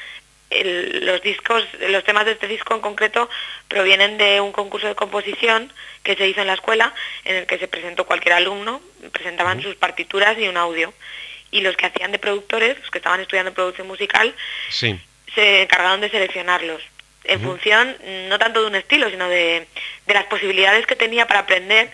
[SPEAKER 9] el, los discos, los temas de este disco en concreto provienen de un concurso de composición que se hizo en la escuela, en el que se presentó cualquier alumno, presentaban sus partituras y un audio. Y los que hacían de productores, los que estaban estudiando producción musical, sí. se encargaron de seleccionarlos en uh-huh. función no tanto de un estilo, sino de, de las posibilidades que tenía para aprender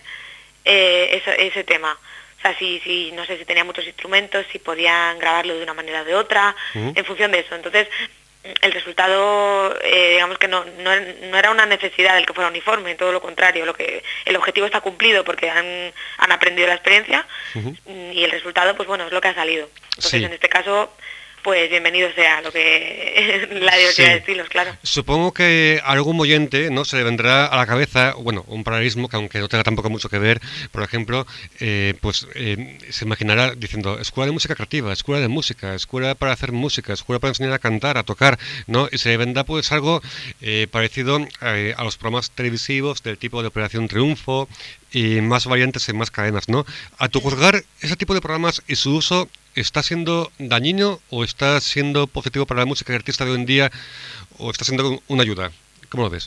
[SPEAKER 9] eh, ese, ese tema. O sea, si, si, no sé, si tenía muchos instrumentos, si podían grabarlo de una manera o de otra, uh-huh. en función de eso. Entonces, el resultado, eh, digamos que no, no, no era una necesidad del que fuera uniforme, todo lo contrario. Lo que el objetivo está cumplido porque han, han aprendido la experiencia uh-huh. y el resultado, pues bueno, es lo que ha salido. Entonces, sí. en este caso, pues bienvenido sea lo que la diversidad sí. de estilos, claro.
[SPEAKER 2] Supongo que a algún oyente, ¿no?, se le vendrá a la cabeza, bueno, un paralelismo que aunque no tenga tampoco mucho que ver, por ejemplo, eh, pues eh, se imaginará diciendo escuela de música creativa, escuela de música, escuela para hacer música, escuela para enseñar a cantar, a tocar, ¿no? Y se le vendrá pues algo eh, parecido eh, a los programas televisivos del tipo de Operación Triunfo y más variantes en más cadenas, ¿no? A tu juzgar, ese tipo de programas y su uso, ¿está siendo dañino o está siendo positivo para la música artista de hoy en día o está siendo una ayuda? ¿Cómo lo ves?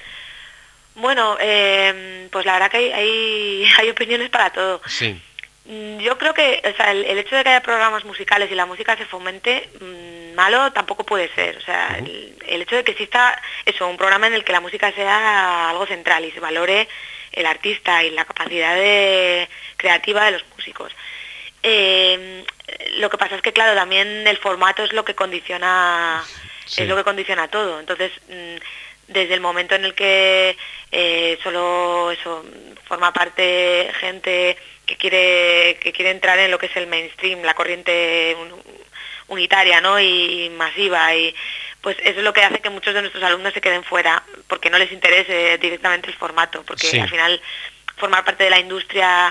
[SPEAKER 9] Bueno, eh, pues la verdad que hay, hay, hay opiniones para todo. Sí. Yo creo que o sea, el, el hecho de que haya programas musicales y la música se fomente, mmm, malo tampoco puede ser. O sea, uh-huh. el, el hecho de que exista eso, un programa en el que la música sea algo central y se valore el artista y la capacidad de, creativa de los músicos. Eh, lo que pasa es que, claro, también el formato es lo que condiciona, sí. es lo que condiciona todo. Entonces, desde el momento en el que eh, solo eso forma parte gente que quiere que quiere entrar en lo que es el mainstream, la corriente unitaria, ¿no? y masiva, y pues eso es lo que hace que muchos de nuestros alumnos se queden fuera, porque no les interese directamente el formato, porque sí. al final formar parte de la industria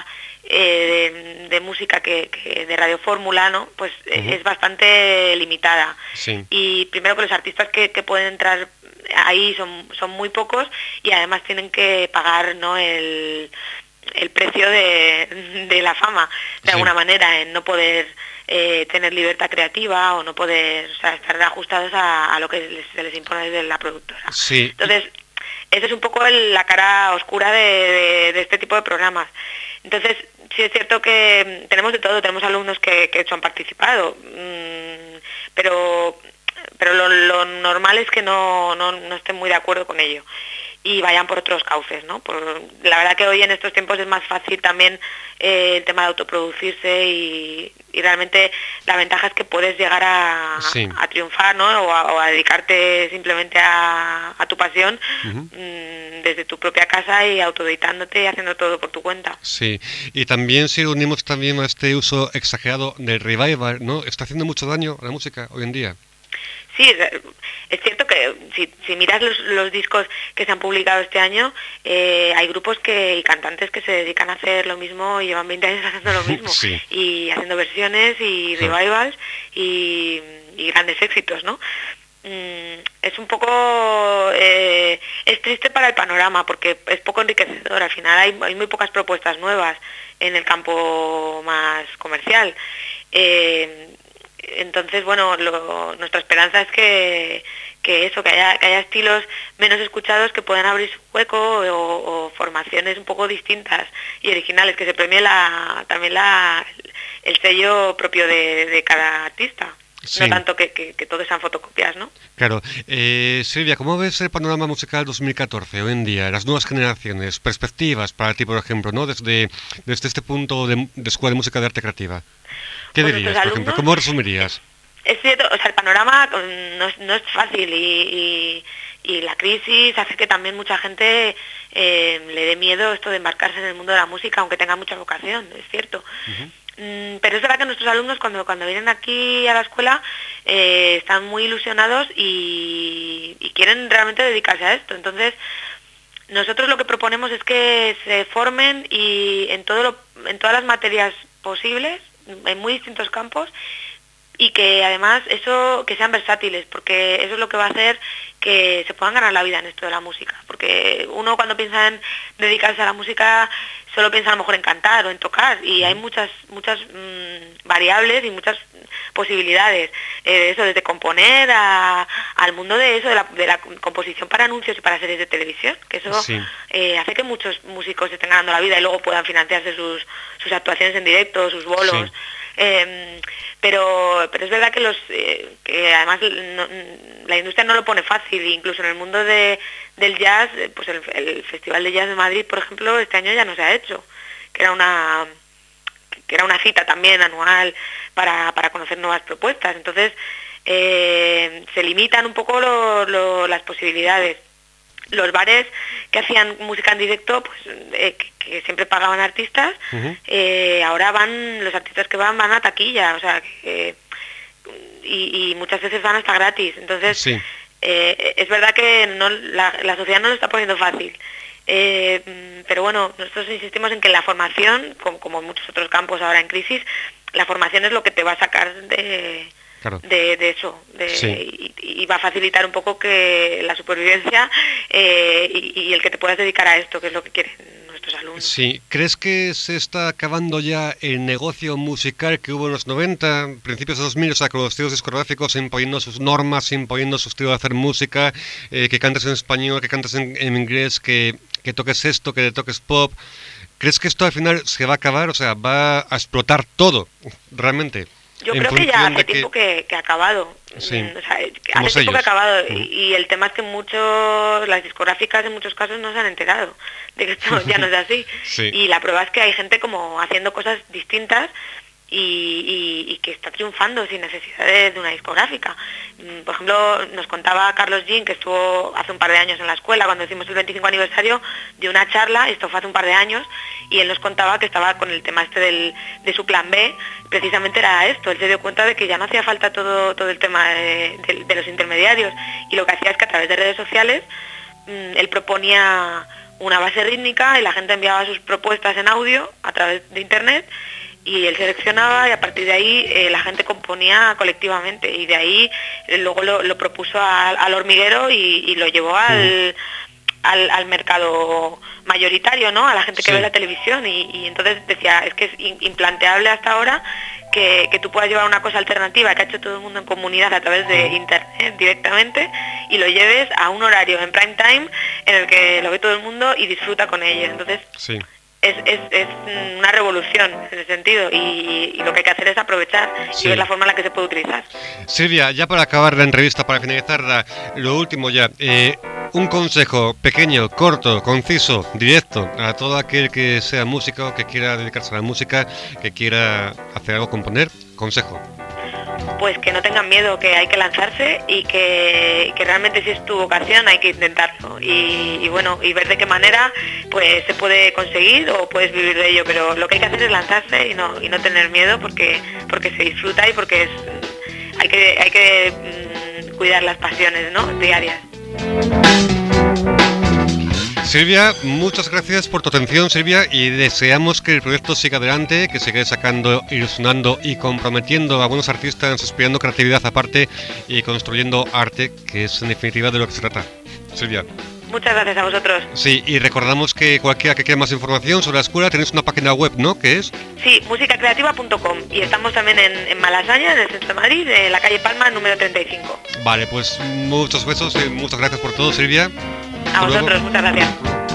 [SPEAKER 9] eh, de, de música que, que de Radio Fórmula, ¿no? Pues uh-huh. es bastante limitada. Sí. Y primero que los artistas que, que pueden entrar ahí son, son muy pocos, y además tienen que pagar, ¿no? el, el precio de, de la fama, de sí. alguna manera, en no poder eh, tener libertad creativa o no poder, o sea, estar ajustados a, a lo que les, se les impone desde la productora. Sí. Entonces, esa es un poco el, la cara oscura de, de, de este tipo de programas. Entonces, sí es cierto que tenemos de todo, tenemos alumnos que, que han participado, mmm, pero, pero lo, lo normal es que no, no, no estén muy de acuerdo con ello y vayan por otros cauces, ¿no? Por, la verdad que hoy en estos tiempos es más fácil también eh, el tema de autoproducirse y, y realmente la ventaja es que puedes llegar a, sí. a triunfar, ¿no? O a, o a dedicarte simplemente a, a tu pasión uh-huh. mmm, desde tu propia casa y autoeditándote y haciendo todo por tu cuenta.
[SPEAKER 2] Sí, y también si unimos también a este uso exagerado del revival, ¿no? Está haciendo mucho daño a la música hoy en día.
[SPEAKER 9] Sí, es, es cierto que si, si miras los, los discos que se han publicado este año, eh, hay grupos que y cantantes que se dedican a hacer lo mismo y llevan veinte años haciendo lo mismo, sí. y haciendo versiones y revivals y, y grandes éxitos, ¿no? Mm, es un poco... Eh, es triste para el panorama porque es poco enriquecedor. Al final hay, hay muy pocas propuestas nuevas en el campo más comercial. Eh, Entonces, bueno, lo, nuestra esperanza es que, que eso, que haya, que haya estilos menos escuchados que puedan abrir su hueco o, o formaciones un poco distintas y originales, que se premie la, también la, el sello propio de, de cada artista. Sí. No tanto que, que, que todo sean fotocopias, ¿no?
[SPEAKER 2] Claro. Eh, Silvia, ¿cómo ves el panorama musical dos mil catorce hoy en día? Las nuevas generaciones, perspectivas para ti, por ejemplo, ¿no? Desde, desde este punto de, de Escuela de Música de Arte Creativa. ¿Qué pues dirías, por ejemplo? ¿Cómo resumirías?
[SPEAKER 9] Es cierto, o sea, el panorama no es, no es fácil y, y, y la crisis hace que también mucha gente eh, le dé miedo esto de embarcarse en el mundo de la música, aunque tenga mucha vocación, es cierto. Uh-huh. Mm, pero es verdad que nuestros alumnos cuando, cuando vienen aquí a la escuela eh, están muy ilusionados y, y quieren realmente dedicarse a esto. Entonces, nosotros lo que proponemos es que se formen y en, todo lo, en todas las materias posibles, en muy distintos campos, y que además eso, que sean versátiles, porque eso es lo que va a hacer que se puedan ganar la vida en esto de la música, porque uno cuando piensa en dedicarse a la música solo piensa a lo mejor en cantar o en tocar, y hay muchas muchas mmm, variables y muchas posibilidades, eh, eso desde componer a, al mundo de eso, de la, de la composición para anuncios y para series de televisión, que eso sí. eh, hace que muchos músicos se estén ganando la vida y luego puedan financiarse sus, sus actuaciones en directo, sus bolos. Sí. Eh, pero pero es verdad que los eh, que además no, la industria no lo pone fácil, incluso en el mundo de, del jazz, pues el, el Festival de Jazz de Madrid, por ejemplo, este año ya no se ha hecho, que era una que era una cita también anual para, para conocer nuevas propuestas. Entonces eh, se limitan un poco lo, lo, las posibilidades. Los bares que hacían música en directo, pues eh, que, que siempre pagaban artistas, uh-huh. eh, ahora van, los artistas que van van a taquilla, o sea, que, y, y muchas veces van hasta gratis. Entonces, sí. eh, es verdad que no, la, la sociedad no lo está poniendo fácil. Eh, pero bueno, nosotros insistimos en que la formación, como, como en muchos otros campos ahora en crisis, la formación es lo que te va a sacar de... Claro. De, de eso, de, sí. y, y va a facilitar un poco que la supervivencia eh, y, y el que te puedas dedicar a esto, que es lo que quieren nuestros alumnos.
[SPEAKER 2] Sí, ¿crees que se está acabando ya el negocio musical que hubo en los noventa, principios de dos mil, o sea, con los estudios discográficos imponiendo sus normas, imponiendo su estilo de hacer música, eh, que cantes en español, que cantes en, en inglés, que, que toques esto, que toques pop? ¿Crees que esto al final se va a acabar, o sea, va a explotar todo, realmente?
[SPEAKER 9] Yo creo que ya hace tiempo que, que ha acabado. Sí. O sea, hace tiempo ellos. que ha acabado. Uh-huh. y, y el tema es que muchos, las discográficas en muchos casos no se han enterado de que esto ya no es así. Sí. Y la prueba es que hay gente como haciendo cosas distintas y, y, y que está triunfando sin necesidad de, de una discográfica. Por ejemplo, nos contaba Carlos Jean, que estuvo hace un par de años en la escuela, cuando hicimos el veinticinco aniversario, de una charla, esto fue hace un par de años, y él nos contaba que estaba con el tema este del, de su plan B, precisamente era esto, él se dio cuenta de que ya no hacía falta todo, todo el tema de, de, de los intermediarios, y lo que hacía es que a través de redes sociales, mmm, él proponía una base rítmica y la gente enviaba sus propuestas en audio a través de internet, y él seleccionaba y a partir de ahí eh, la gente componía colectivamente, y de ahí eh, luego lo, lo propuso a, al hormiguero y, y lo llevó al, al, al mercado mayoritario, ¿no? A la gente que sí. ve la televisión, y, y entonces decía, es que es implanteable hasta ahora que, que tú puedas llevar una cosa alternativa que ha hecho todo el mundo en comunidad a través de internet directamente, y lo lleves a un horario en prime time en el que lo ve todo el mundo y disfruta con ello. Entonces
[SPEAKER 2] sí.
[SPEAKER 9] Es, es, es una revolución en ese sentido, y, y lo que hay que hacer es aprovechar sí. y ver la forma en la que se puede utilizar.
[SPEAKER 2] Silvia, ya para acabar la entrevista, para finalizarla, lo último ya, eh, un consejo pequeño, corto, conciso, directo a todo aquel que sea músico, que quiera dedicarse a la música, que quiera hacer algo, componer, consejo.
[SPEAKER 9] Pues que no tengan miedo, que hay que lanzarse y que, que realmente si es tu vocación hay que intentarlo, y, y bueno, y ver de qué manera pues se puede conseguir o puedes vivir de ello, pero lo que hay que hacer es lanzarse y no, y no tener miedo, porque, porque se disfruta y porque es, hay que, hay que mmm, cuidar las pasiones, ¿no? diarias.
[SPEAKER 2] Silvia, muchas gracias por tu atención, Silvia, y deseamos que el proyecto siga adelante, que siga sacando, ilusionando y comprometiendo a buenos artistas, inspirando creatividad aparte y construyendo arte, que es en definitiva de lo que se trata. Silvia.
[SPEAKER 9] Muchas gracias a vosotros.
[SPEAKER 2] Sí, y recordamos que cualquiera que quiera más información sobre la escuela tenéis una página web, ¿no? ¿Qué es?
[SPEAKER 9] Sí, música creativa punto com, y estamos también en, en Malasaña, en el centro de Madrid, en la calle Palma, número treinta y cinco.
[SPEAKER 2] Vale, pues muchos besos y muchas gracias por todo, Silvia.
[SPEAKER 9] A vosotros, muchas gracias.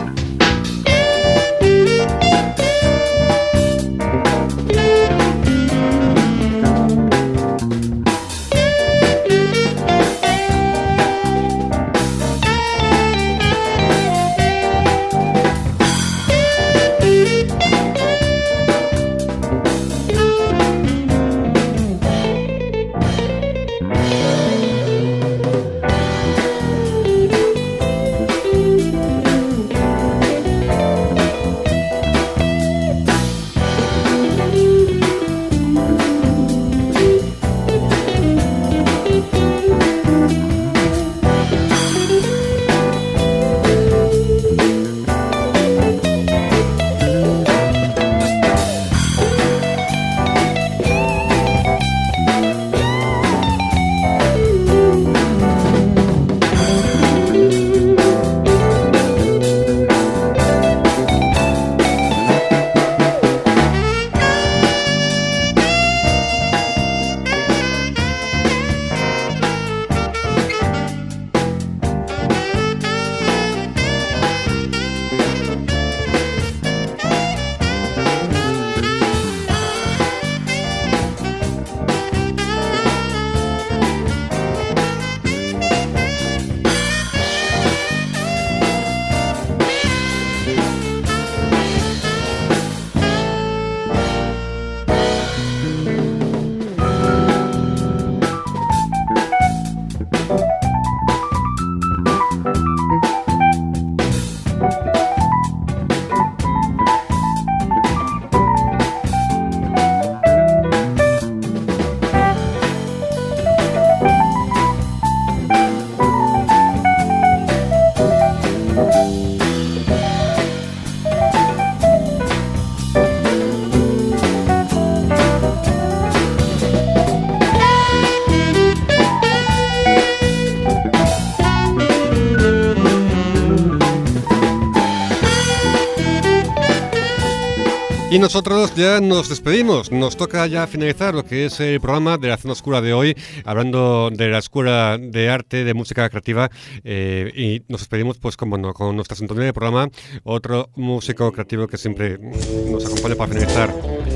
[SPEAKER 2] Y nosotros ya nos despedimos, nos toca ya finalizar lo que es el programa de la Zona Oscura de hoy, hablando de la Escuela de Arte, de Música Creativa, eh, y nos despedimos pues como no, con nuestra sintonía de programa, otro músico creativo que siempre nos acompaña para finalizar.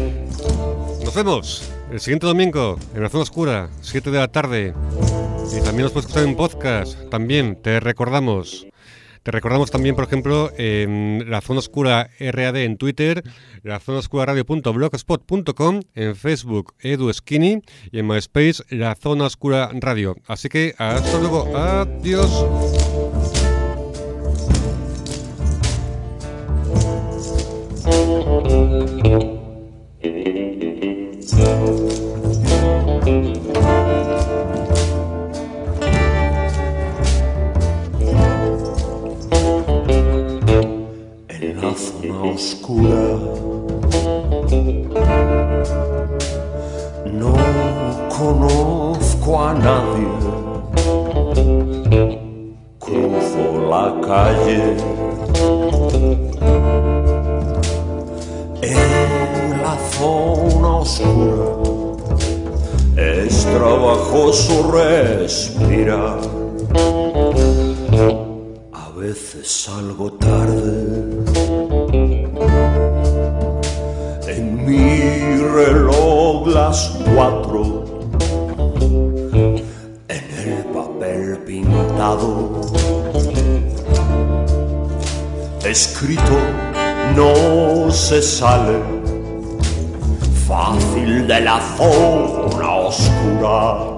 [SPEAKER 2] Nos vemos el siguiente domingo en la Zona Oscura, siete de la tarde, y también nos puedes escuchar en podcast, también te recordamos. Te recordamos también, por ejemplo, en la Zona Oscura R A D en Twitter, la zona oscura radio punto blogspot punto com, en Facebook Edu Skinny y en MySpace la Zona Oscura Radio. Así que hasta luego, adiós.
[SPEAKER 10] En la zona oscura no conozco a nadie. Cruzo la calle en la zona oscura. Es trabajoso respirar. A veces salgo tarde. En mi reloj las cuatro. En el papel pintado escrito no se sale fácil de la zona oscura.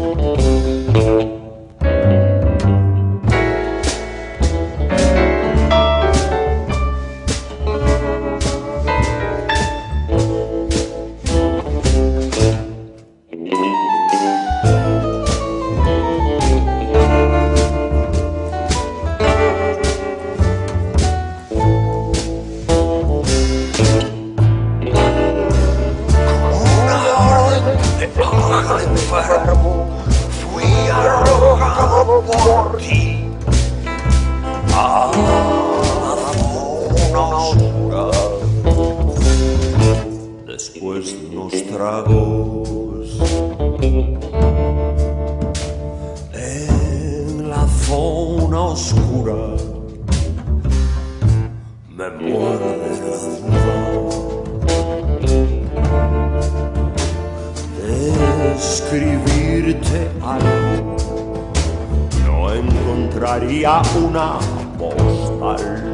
[SPEAKER 10] Una postal.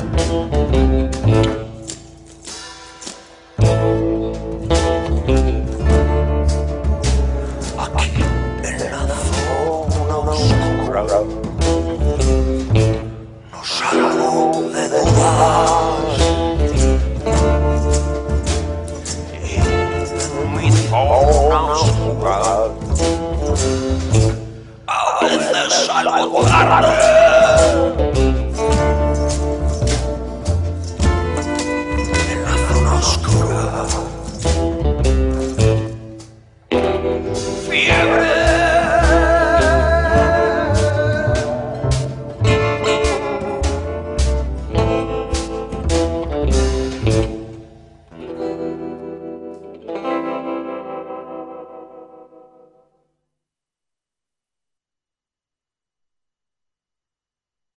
[SPEAKER 10] Aquí en la zona oscura no salgo de dudas. En mi zona oscura a veces salgo tarde.